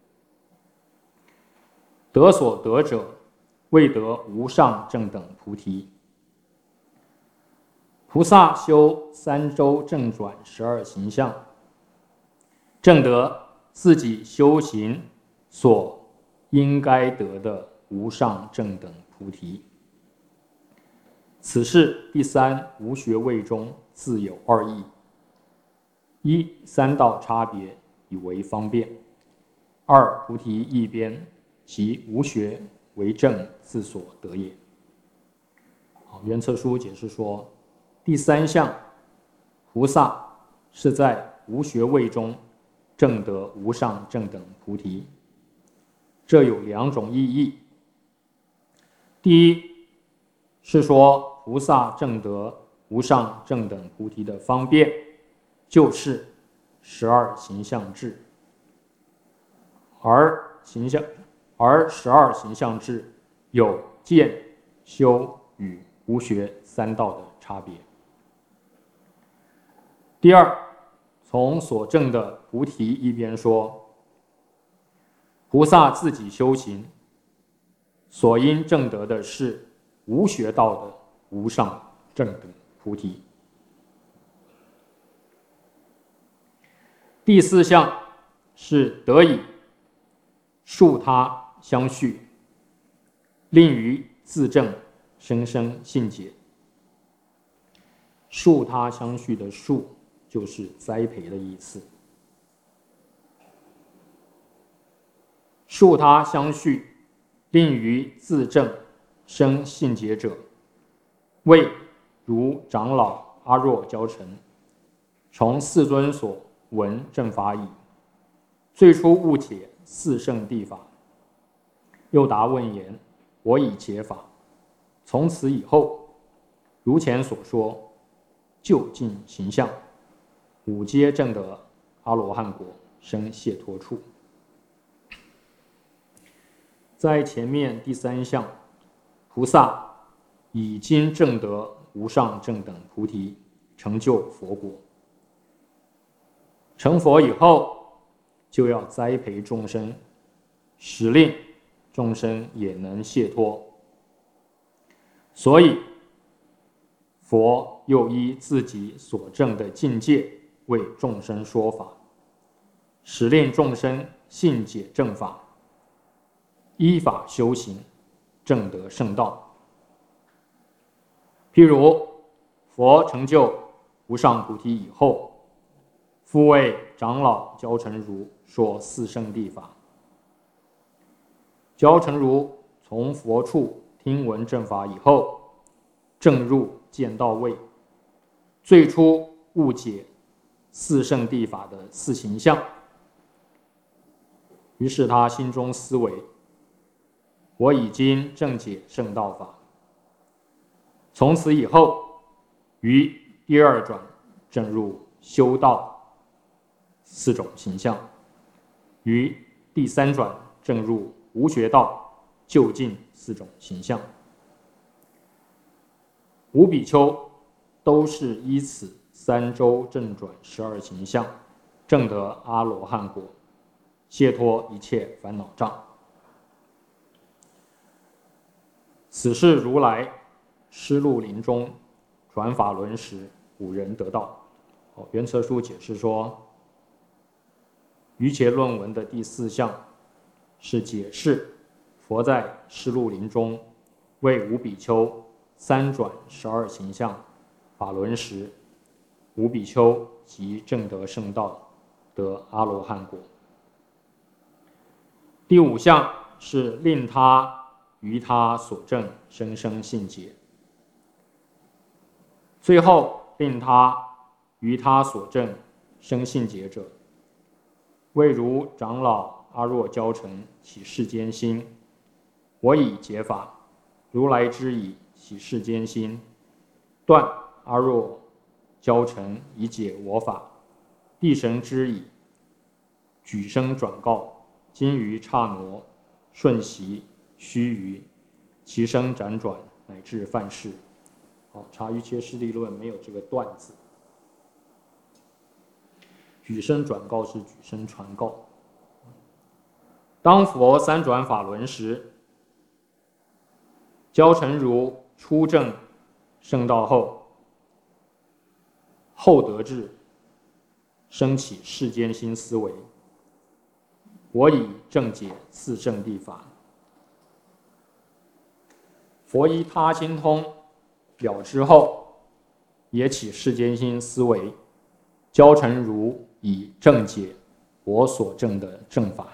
得所得者，谓得无上正等菩提。菩萨修三周正转12形象，正得自己修行所应该得的无上正等菩提。此是第三无学位中自有二义：一、三道差别以为方便；二、菩提一边，其无学为正自所得也。原册书解释说，第三项，菩萨是在无学位中正得无上正等菩提，这有两种意义。第一是说，菩萨正得无上正等菩提的方便，就是12形象智，而12形象智有见、修与无学三道的差别。第二，从所证的菩提一边说，菩萨自己修行所应证得的是无学道的无上正等菩提。第四项是得以数他相续，令于自证生生信解。数他相续的数就是栽培的意思。数他相续，令于自证生信解者，谓如长老阿若教成，从世尊所闻正法已，最初误解四圣谛法，又答问言：我已解法。从此以后，如前所说，就近形象，五皆证得阿罗汉果，生解脱处。在前面第三项，菩萨已经证得无上正等菩提，成就佛果。成佛以后，就要栽培众生，使令众生也能解脱。所以佛又依自己所证的境界为众生说法，使令众生信解正法，依法修行，证得圣道。譬如佛成就无上菩提以后，复为长老焦成如说四圣谛法。焦成如从佛处听闻正法以后，正入见道位，最初误解四圣谛法的四形象，于是他心中思维：我已经正解圣道法。从此以后，于第二转正入修道四种形象，于第三转正入无学道究竟四种形象。五比丘都是依此三周正转12形象，证得阿罗汉果，解脱一切烦恼障。此是如来施鹿林中转法轮时5人得道。圆车书解释说，瑜伽论文的第4项是解释佛在施鹿林中为五比丘3转12形象法轮时，五比丘即证得圣道，得阿罗汉果。第5项是令他于他所证生生信解，最后令他于他所证生信解者，为如长老阿若教成起世间心，我已解法，如来之以起世间心，断阿若教成以解我法，地神之以举声转告，今于刹那瞬息须臾，其声辗转乃至犯事。查于切师地论没有这个断字，举声转告是举声传告。当佛3转法轮时，焦成如初证圣道后得志，生起世间心思维，我已正解四圣谛法。佛依他心通了之后，也起世间心思维，焦成如以正解我所证的正法。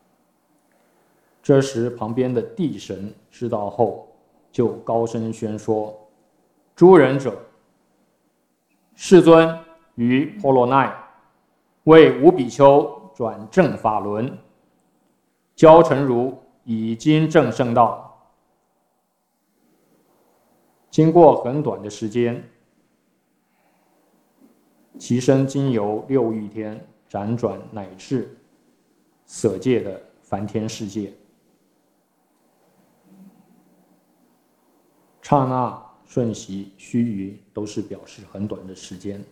这时旁边的地神知道后，就高声宣说：诸仁者，世尊于婆罗奈为五比丘转正法轮，焦成如已经证圣道。经过很短的时间，其身经由6欲天辗转乃至色界的梵天世界，刹那瞬息须臾都是表示很短的时间。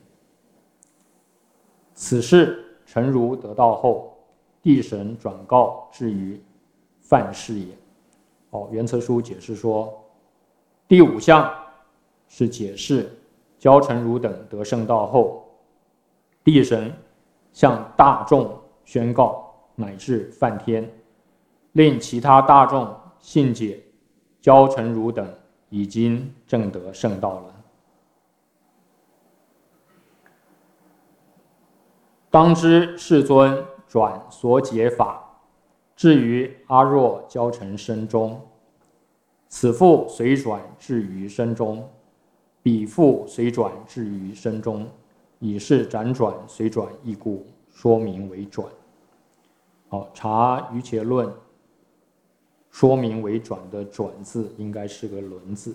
此事诚如得道后，地神转告至于犯事也。圆车书解释说，第5项是解释焦成如等得圣道后，地神向大众宣告乃至梵天，令其他大众信解焦成如等已经证得圣道了。当知世尊转所解法，至于阿若焦成身中，此复随转至于身中， 彼复随转至于身中，以是辗转随转异故，说明为转。好，查瑜伽论，说明为转的转字应该是个轮字。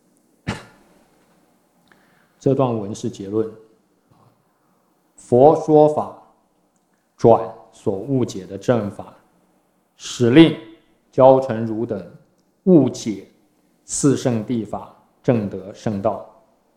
这段文是结论。佛说法转所误解的正法，使令教成儒等误解四圣谛法，正得圣道。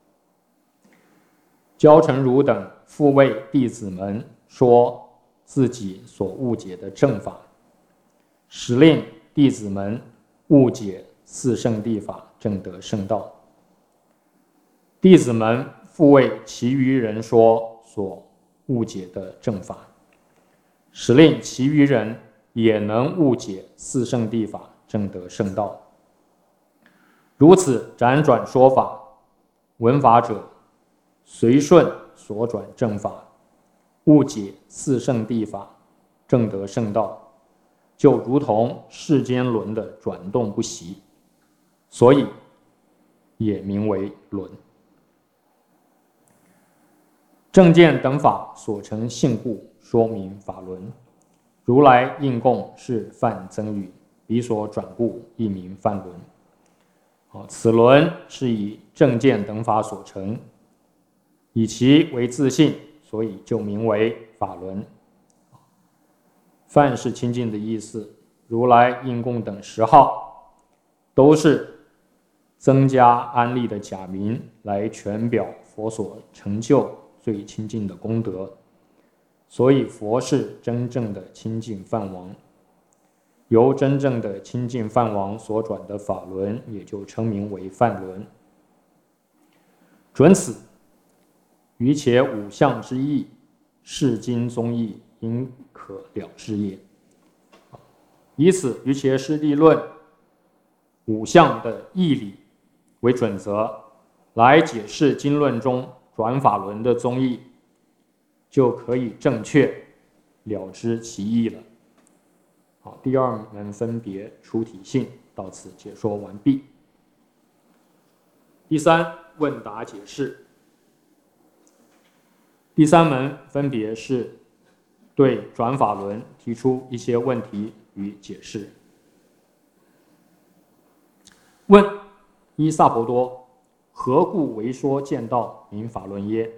教成儒等复为弟子们说自己所误解的正法，使令弟子们误解四圣谛法，正得圣道。弟子们复为其余人说所误解的正法，使令其余人也能误解四圣谛法，正得圣道。如此辗转说法，闻法者随顺所转正法，误解四圣谛法，正得圣道，就如同世间轮的转动不息，所以也名为轮。正见等法所成性故，说明法轮。如来应供是梵僧语，彼所转故，亦名梵轮。此轮是以正见等法所成，以其为自性，所以就名为法轮。梵是清净的意思，如来应供等10号都是增加安立的假名，来全表佛所成就最清净的功德，所以佛是真正的清净梵王。由真正的清净梵王所转的法轮，也就称名为梵轮。准此，于且五相之意，是经宗义，应可了之也。以此于且师地论五相的义理为准则，来解释经论中转法轮的宗义，就可以正确了知其意了。好，第2门分别出体性到此解说完毕。第3问答解释。第3门分别是对转法轮提出一些问题与解释。问：依萨婆多，何故为说见道名法轮耶？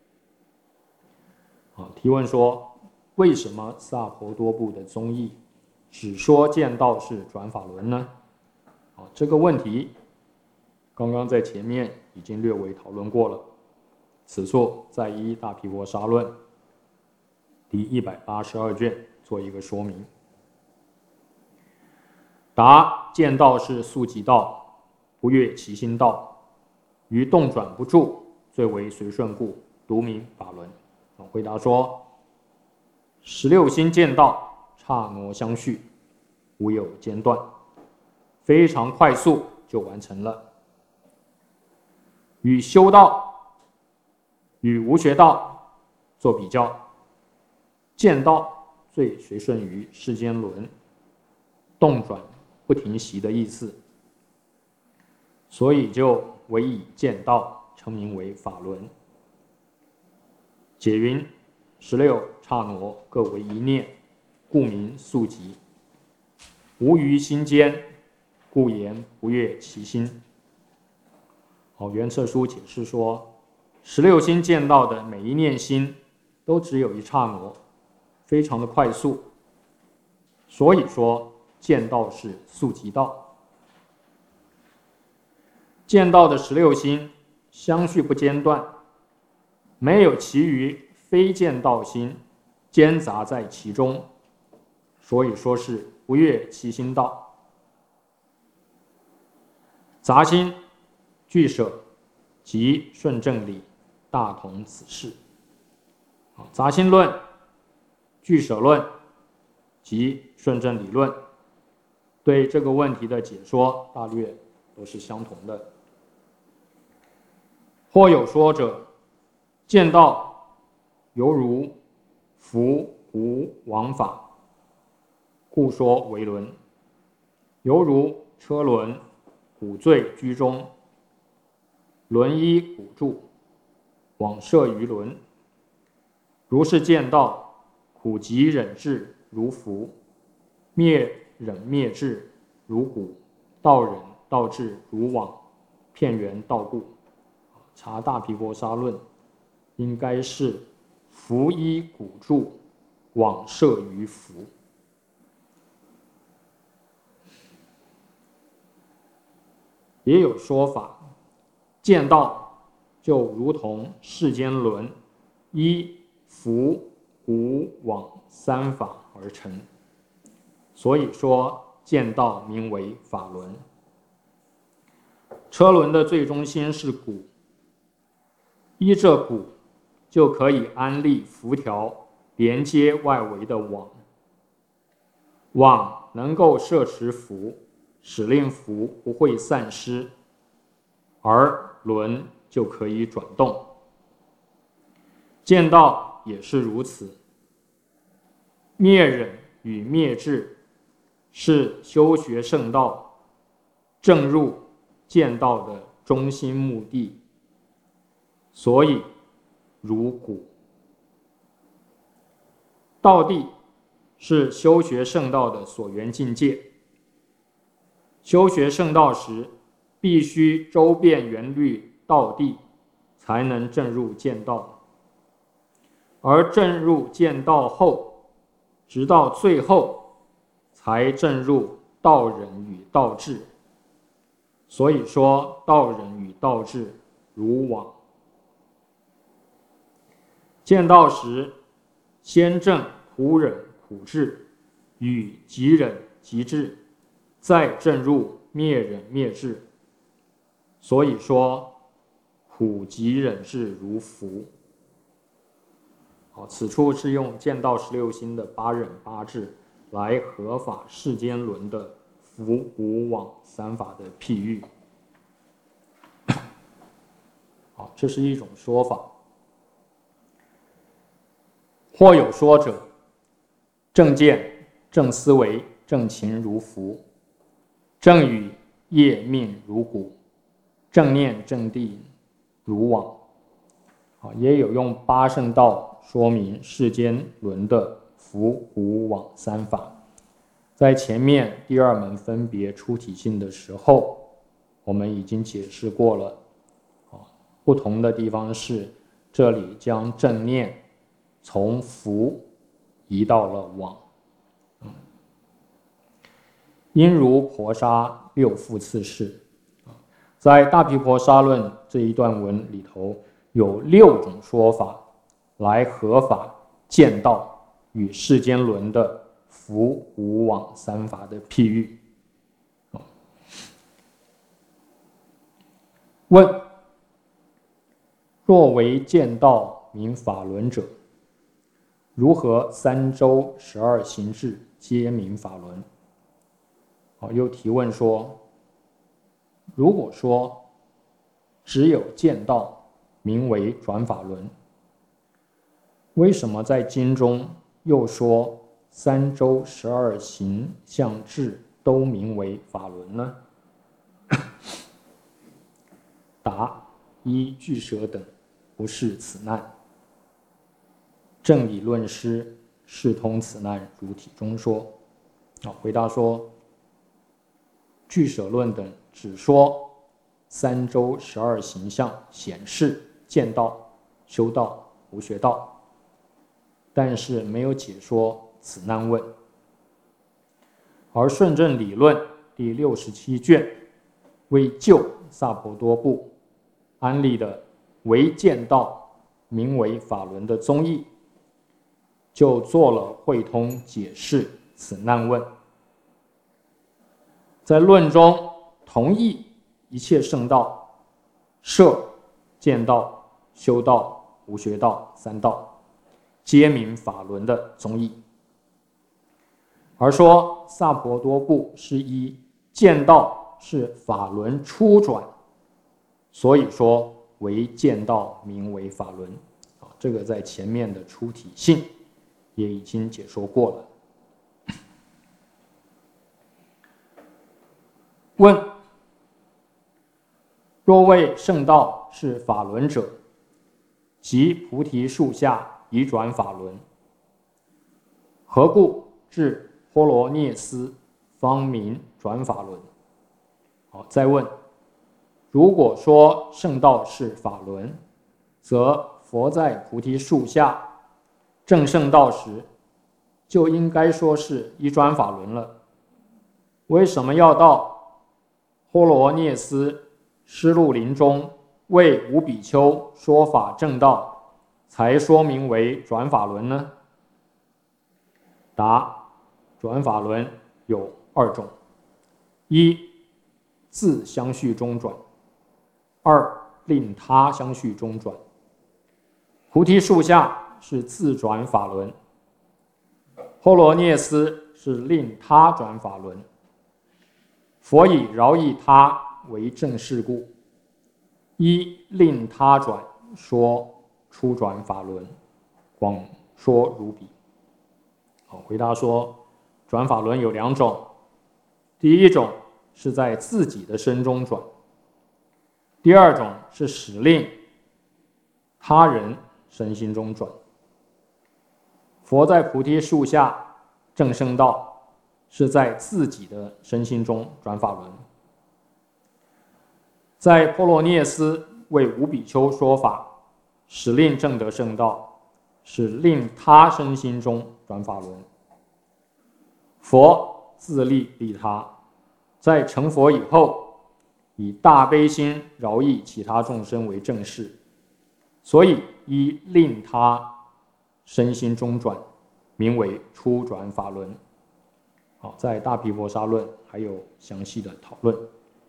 提问说，为什么萨婆多部的宗义只说见道是转法轮呢？这个问题刚刚在前面已经略微讨论过了，此处再依大毗婆沙论第182卷做一个说明。答：见道是速疾道，不越其心道，于动转不住，最为随顺故，独名法轮。回答说，16心见道刹那相续，无有间断，非常快速就完成了。与修道与无学道做比较，见道最随顺于世间轮动转不停息的意思，所以就唯以见道称名为法轮。解云：16刹那各为一念，故名速疾。无于心间，故言不越其心。圆彻书解释说，16心见道的每一念心都只有一刹那，非常的快速，所以说见道是速疾道。见道的16心相续不间断，没有其余非见道心兼杂在其中，所以说是不越其心道。杂心俱舍及顺正理大同此事。杂心论、俱舍论及顺正理论对这个问题的解说大略都是相同的。或有说者，见道犹如伏无往法，故说为轮；犹如车轮鼓坠居中， 轮依鼓助，往摄于轮。如是见道，苦集忍智如福，灭忍灭智如鼓，道忍道智如网，片缘道故。查大毗婆沙论，应该是福依鼓助，往摄于福。也有说法，见道就如同世间轮，依福鼓网三法而成，所以说见道名为法轮。车轮的最中心是鼓，依这鼓就可以安立辐条，连接外围的网。网能够摄持符，使令符不会散失，而轮就可以转动。见道也是如此，灭忍与灭智是修学圣道正入见道的中心目的，所以如鼓。道地是修学圣道的所缘境界，修学圣道时必须周遍圆律道地，才能正入见道。而正入见道后，直到最后才正入道忍与道智，所以说道忍与道智如网。见道时，先正苦忍苦智与集忍集智，再正入灭忍灭智，所以说苦集忍智如福。此处是用见道16心的八忍八智来合法世间轮的伏鼓网三法的譬喻。好，这是一种说法。或有说者，正见、正思维、正勤如符，正语、业命如鼓，正念、正地如网。也有用八圣道说明世间轮的伏鼓网三法。在前面第二门分别出体性的时候，我们已经解释过了。不同的地方是，这里将正念从伏移到了网。因如婆沙六复次事，在大毗婆沙论这一段文里头，有6种说法来合法见道与世间轮的伏鼓网三法的譬喻。问：若为见道名法轮者，如何3周12行智皆名法轮？又提问说，如果说只有见道名为转法轮，为什么在经中又说3周12行相智都名为法轮呢？答：依俱舍等不是此难。正理论师释通此难如体中说。回答说，俱舍论等只说3周12行相显示见道、修道、无学道，但是没有解说此难问。而顺正理论第67卷为就萨婆多部安立的唯见道名为法轮的宗义，就做了会通解释此难问。在论中同意一切圣道摄见道、修道、无学道3道皆名法轮的宗义，而说萨婆多部是依见道是法轮初转，所以说为见道名为法轮。这个在前面的出体性也已经解说过了。问： 若谓圣道是法轮者，即菩提树下已转法轮，何故至波罗涅斯方名转法轮？好，再问：如果说圣道是法轮，则佛在菩提树下证圣道时，就应该说是已转法轮了。为什么要到波罗涅斯施鹿林中为五比丘说法正道，才说明为转法轮呢？答：转法轮有2种：一、自相续中转；二、令他相续中转。菩提树下是自转法轮，波罗涅斯是令他转法轮。佛以饶益他为正事故，一令他转，说初转法轮，广说如彼。回答说，转法轮有2种，第一种是在自己的身中转，第二种是使令他人身心中转。佛在菩提树下证圣道，是在自己的身心中转法轮。在波罗涅斯为五比丘说法，使令证得圣道，是令他身心中转法轮。佛自利利他，在成佛以后，以大悲心饶益其他众生为正事，所以依令他身心中转，名为初转法轮。好，在大毗婆沙论还有详细的讨论。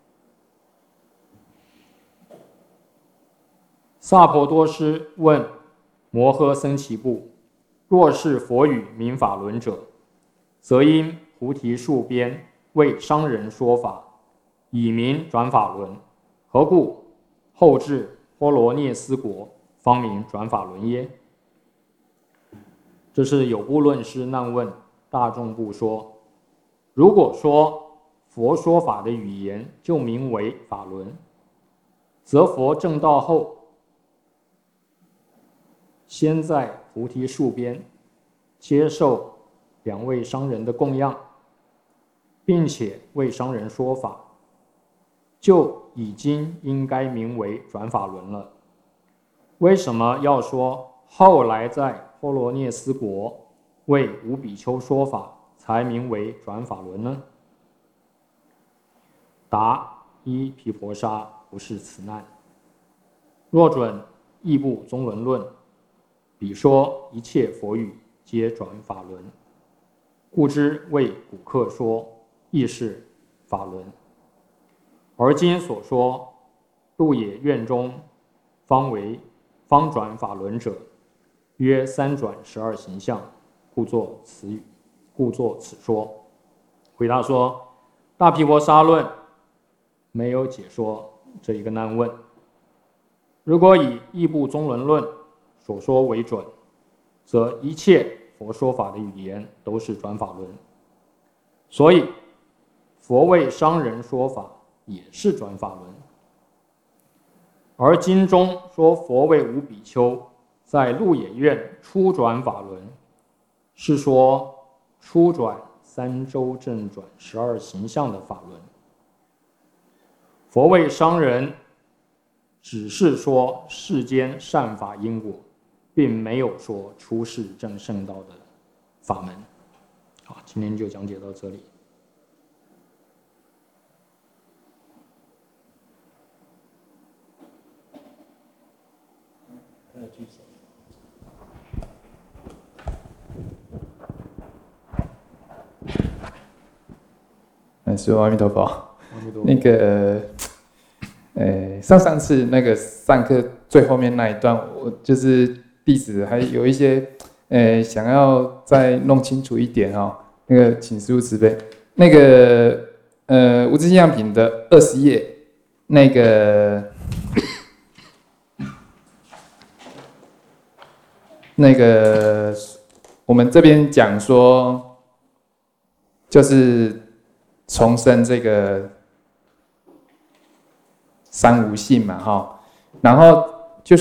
萨婆多师问摩诃僧祇部：若是佛语名法轮者，则因菩提树边为商人说法，以名转法轮，何故后至波罗涅斯国方名转法轮耶？这是有部论师难问大众部说：如果说佛说法的语言就名为法轮，则佛证道后，先在菩提树边接受2位商人的供养，并且为商人说法，就已经应该名为转法轮了。为什么要说后来在波罗涅斯国为五比丘说法才名为转法轮呢？答：依毗婆沙不是此难。若准异部宗轮论，彼说一切佛语皆转法轮，故知为古客说亦是法轮。而今所说鹿野苑中方转法轮者，约3转12形象，故作此说。回答说，大毗婆沙论没有解说这一个难问。如果以异部宗轮论所说为准，则一切佛说法的语言都是转法轮，所以佛为商人说法也是转法轮。而经中说佛为五比丘在鹿野苑初转法轮，是说初转3周正转12形象的法轮。佛为商人只是说世间善法因果，并没有说出世证圣道的法门。好，今天就讲解到这里。举手。 师父阿弥陀佛。那个，上次那个上课最后面那一段，我就是弟子还有一些，想要再弄清楚一点哈。那个，请师父慈悲。那个，无字样品的20页，那个。那个，我们这边讲说，就是重申这个三无性嘛，哈。然后就是，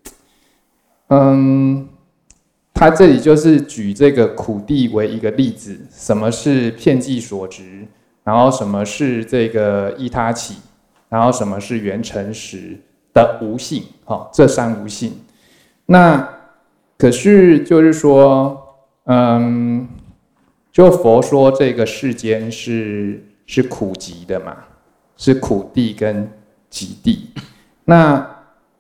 他这里就是举这个苦地为一个例子，什么是遍计所执，然后什么是这个依他起，然后什么是缘成实的无性，哈，这三无性。那可是就是说，就佛说这个世间是苦集的嘛，是苦地跟集地。那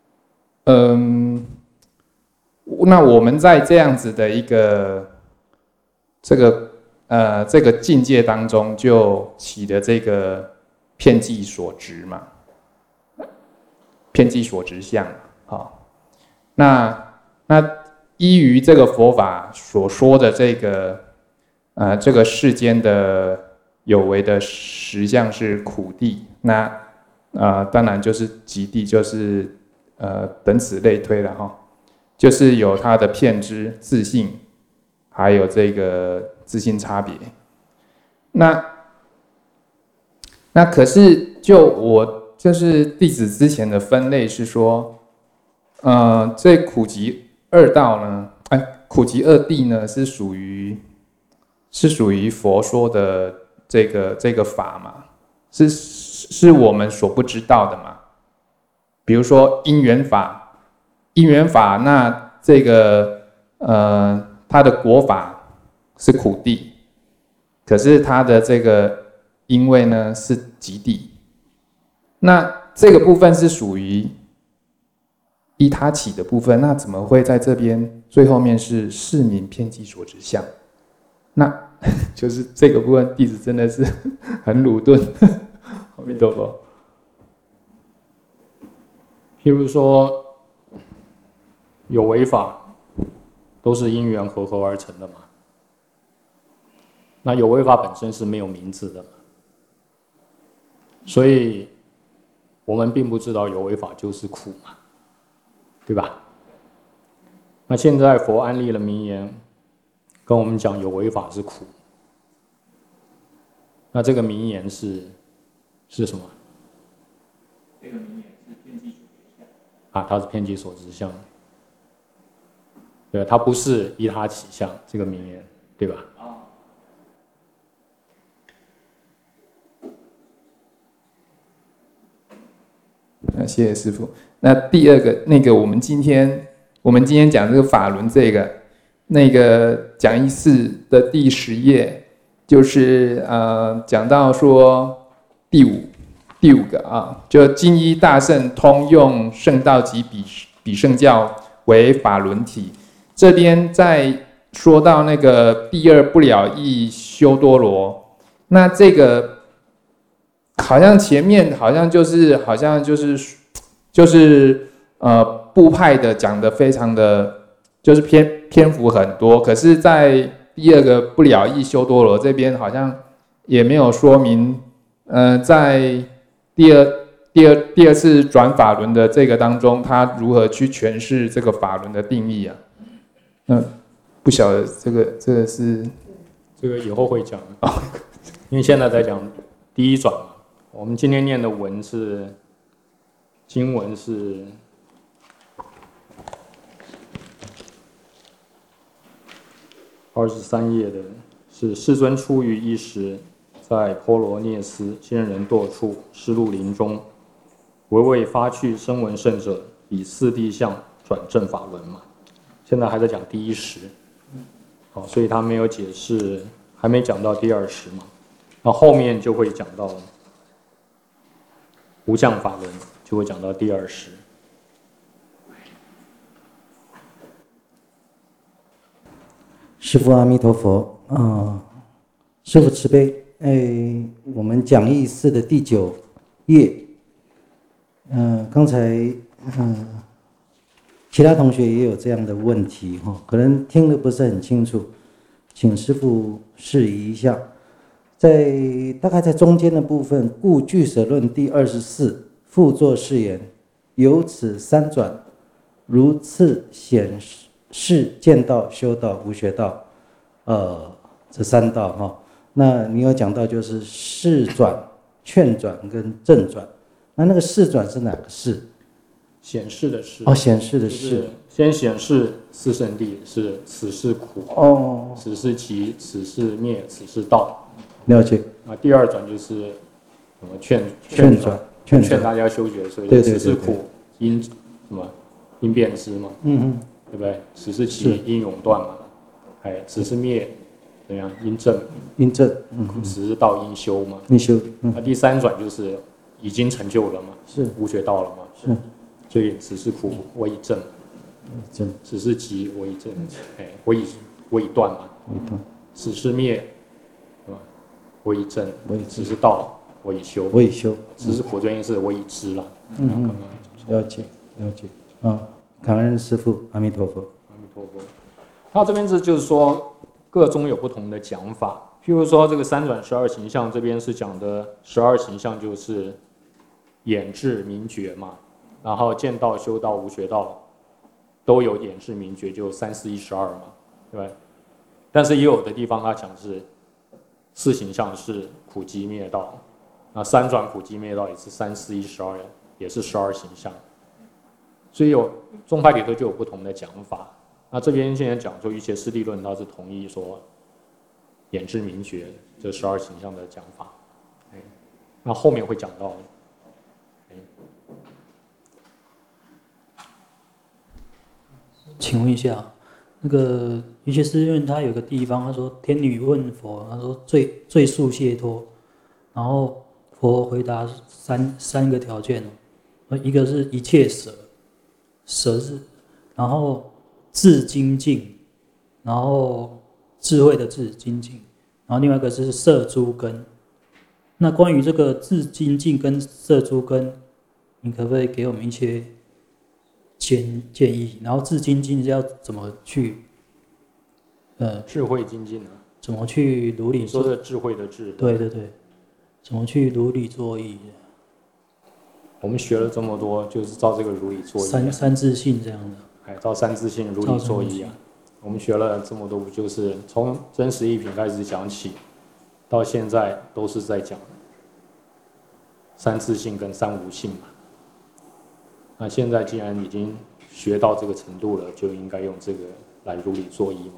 我们在这样子的一个这个境界当中，就起的这个遍计所执嘛，遍计所执相，好，那依于这个佛法所说的这个世间的有为的实相是苦地，那当然就是集地，就是等此类推了哈。就是有它的遍知、自性，还有这个自性差别。那可是就我就是弟子之前的分类是说，这苦集二道呢，苦集二谛呢是属于佛说的这个法嘛，是我们所不知道的嘛。比如说因缘法。因缘法，那这个它的果法是苦地，可是它的这个因位呢是集地。那这个部分是属于依他起的部分，那怎么会在这边最后面是世名遍计所执相？那就是这个部分，弟子真的是很鲁钝。阿弥陀佛。 譬如说。有为法都是因缘和合而成的嘛？那有为法本身是没有名字的嘛，所以我们并不知道有为法就是苦嘛，对吧？那现在佛安立了名言，跟我们讲有为法是苦，那这个名言是什么？ 这个名言是遍计所执相啊，它是遍计所执相。对，它不是依他起相这个名言，对吧？ 谢谢师父。那第二个，我们今天讲这个法轮，讲义4的第10页，就是讲到说第五个啊，就经依大乘通用圣道及比圣教为法轮体。这边在说到那个第二不了义修多罗，那这个好像前面好像就是部派的讲的非常的就是篇幅很多，可是在第二个不了义修多罗这边好像也没有说明，在第二次转法轮的这个当中，他如何去诠释这个法轮的定义啊？不晓得这个是这个以后会讲因为现在在讲第一转嘛。我们今天念的经文是23页的，是世尊出于一时，在波罗涅斯仙人堕处失路林中，唯为发去声闻圣者，以四谛相转正法轮嘛。现在还在讲第一时，好，所以他没有解释，还没讲到第二时嘛。那后面就会讲到无相法轮，就会讲到第二时。 师父阿弥陀佛师父慈悲。我们讲义4的第9页，刚才其他同学也有这样的问题可能听得不是很清楚，请师父示意一下。大概在中间的部分，故俱舍论第24复作是言，由此三转，如次显示见道、修道、无学道，这三道那你有讲到就是示转、劝转跟正转， 那个示转是哪个示？ 显示的示。 哦，显示的就是示。 先显示四圣谛是此是苦， 哦， 此是集，此是灭，此是道。 了解。 啊，第二转就是什么劝转， 劝大家修学，所以此是苦，因什么因变之嘛，对不对？此是集，因永断嘛，哎，此是灭，怎样？因正，此是道，因修嘛， 因修。 那第三转就是已经成就了嘛， 是无学道了嘛， 是。 所以此是苦，我已正。此是集，我已正，哎，我已断嘛，此是灭，是吧？我已正，此是道，我已修，此是苦，最因是我已知了。 了解。啊，感恩师父，阿弥陀佛。 阿弥陀佛。他这边就是说，各中有不同的讲法。譬如说，这个三转12行相，这边是讲的12行相就是眼智明觉嘛，然后见道、修道、无学道。都有眼智明觉，就3、4、1、12嘛，对吧？但是也有的地方他讲是4行相是苦集灭道，那3转苦集灭道也是3、4、1、12，也是12行相。所以有宗派里头就有不同的讲法。那这边现在讲说一些师地论，他是同意说眼智明觉这12行相的讲法。那后面会讲到。 请问一下，那个瑜伽师论他有个地方，他说天女问佛，他说最速解脱，然后佛回答三个条件，一个是一切舍是，然后智精进，然后智慧的智精进，然后另外一个是摄诸根。那关于这个智精进跟摄诸根，你可不可以给我们一些建议？然后智精进是要怎么去智慧精进啊？ 怎么去如理？ 说的智慧的智。 对，怎么去如理作意？ 我们学了这么多，就是照这个如理作意。 三自性这样的。 哎，照三自性如理作意啊！我们学了这么多，不就是从真实一品开始讲起，到现在都是在讲三自性跟三无性嘛。那现在既然已经学到这个程度了，就应该用这个来如理作意嘛。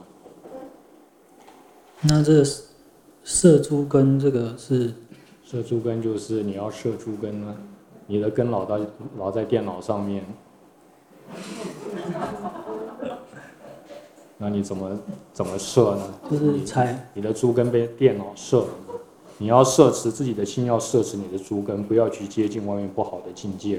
那这摄诸根这个是？ 摄诸根就是你要摄诸根呢，你的根老在电脑上面，那你怎么摄呢？ 就是你的诸根被电脑摄了，你要摄持自己的心，要摄持你的诸根，不要去接近外面不好的境界。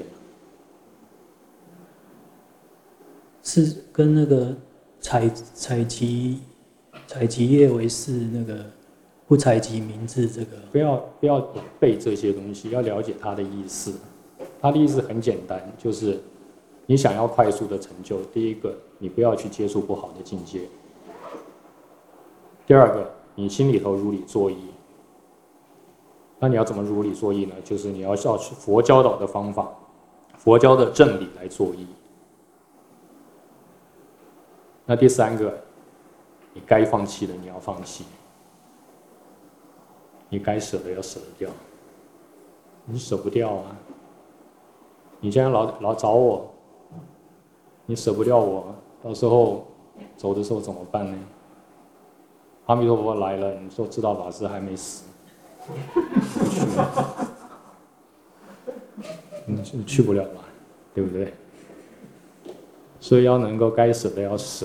是跟那个采集业为是那个不采集名字这个。 不要背这些东西，要了解它的意思。它的意思很简单，就是你想要快速的成就，第一个，你不要去接触不好的境界；第二个，你心里头如理作意。那你要怎么如理作意呢？就是你要照佛教导的方法，佛教的正理来作意。那第三个，你该放弃的你要放弃，你该舍的要舍得掉。你舍不掉啊！你既然老找我，你舍不掉我，到时候走的时候怎么办呢？阿弥陀佛来了，你说知道法师还没死，你去不了嘛，对不对？所以要能够该舍的要舍，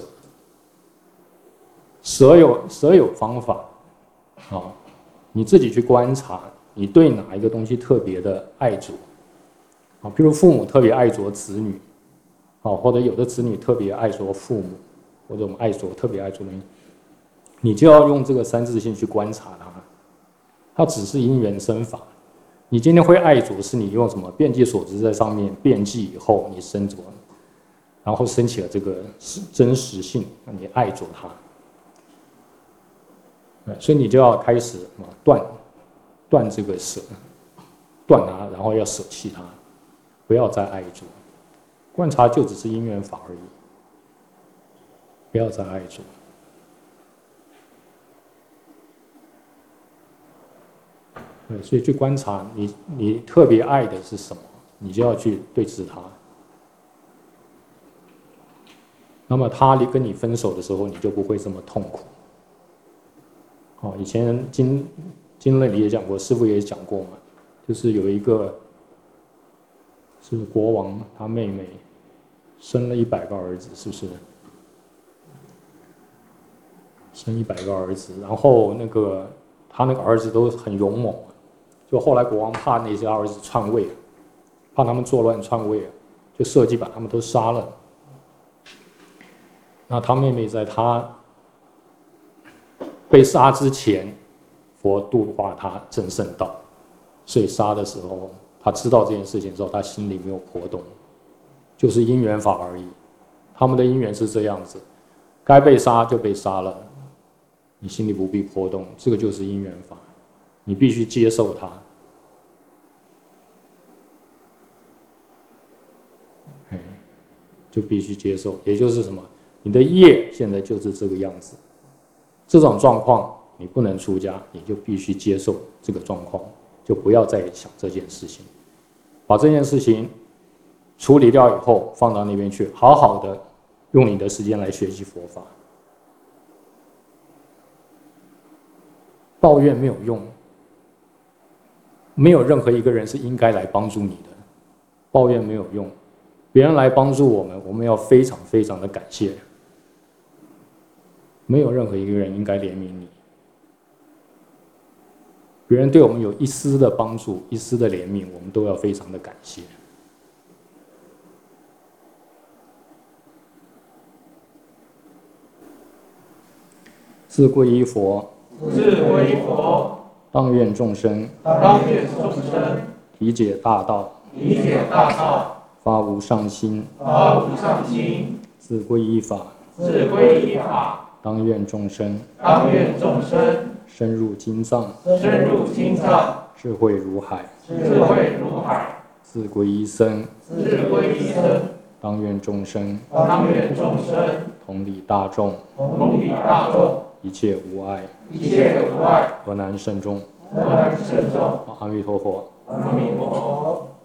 舍有方法，你自己去观察，你对哪一个东西特别的爱着，比如父母特别爱着子女，或者有的子女特别爱着父母，或者我们特别爱着东西，你就要用这个三自性去观察它只是因缘生法。你今天会爱着，是你用什么遍计所知在上面遍计以后，你生着，然后升起了这个真实性，你爱着它。所以你就要开始断这个舍，断它，然后要舍弃它，不要再爱着。观察就只是因缘法而已，不要再爱着。对，所以去观察你特别爱的是什么， 你就要去对治他。那么他跟你分手的时候，你就不会这么痛苦。以前经论里也讲过，师父也讲过嘛，就是有一个是国王，他妹妹生了100个儿子，是不是？生100个儿子，然后他那个儿子都很勇猛，就后来国王怕那些儿子篡位，怕他们作乱篡位，就设计把他们都杀了。那他妹妹在他被杀之前，佛度化他证圣道，所以杀的时候，他知道这件事情之后，他心里没有波动，就是因缘法而已。他们的因缘是这样子，该被杀就被杀了，你心里不必波动，这个就是因缘法，你必须接受它。就必须接受，也就是什么？你的业现在就是这个样子，这种状况你不能出家，你就必须接受这个状况，就不要再想这件事情，把这件事情处理掉以后，放到那边去，好好的用你的时间来学习佛法。抱怨没有用，没有任何一个人是应该来帮助你的，抱怨没有用，别人来帮助我们，我们要非常非常的感谢。没有任何一个人应该怜悯你，别人对我们有一丝的帮助、一丝的怜悯，我们都要非常的感谢。自皈依佛， 自皈依佛， 当愿众生， 当愿众生理解大道， 理解大道， 发无上心， 发无上心， 自皈依法， 自皈依法， 当愿众生， 当愿众生深入经藏， 深入经藏， 智慧如海， 智慧如海， 自皈依僧， 自皈依僧， 当愿众生， 当愿众生同理大众， 同理大众， 一切无碍， 一切无碍， 河南慎终。 河南慎终。 阿弥陀佛。 阿弥陀佛。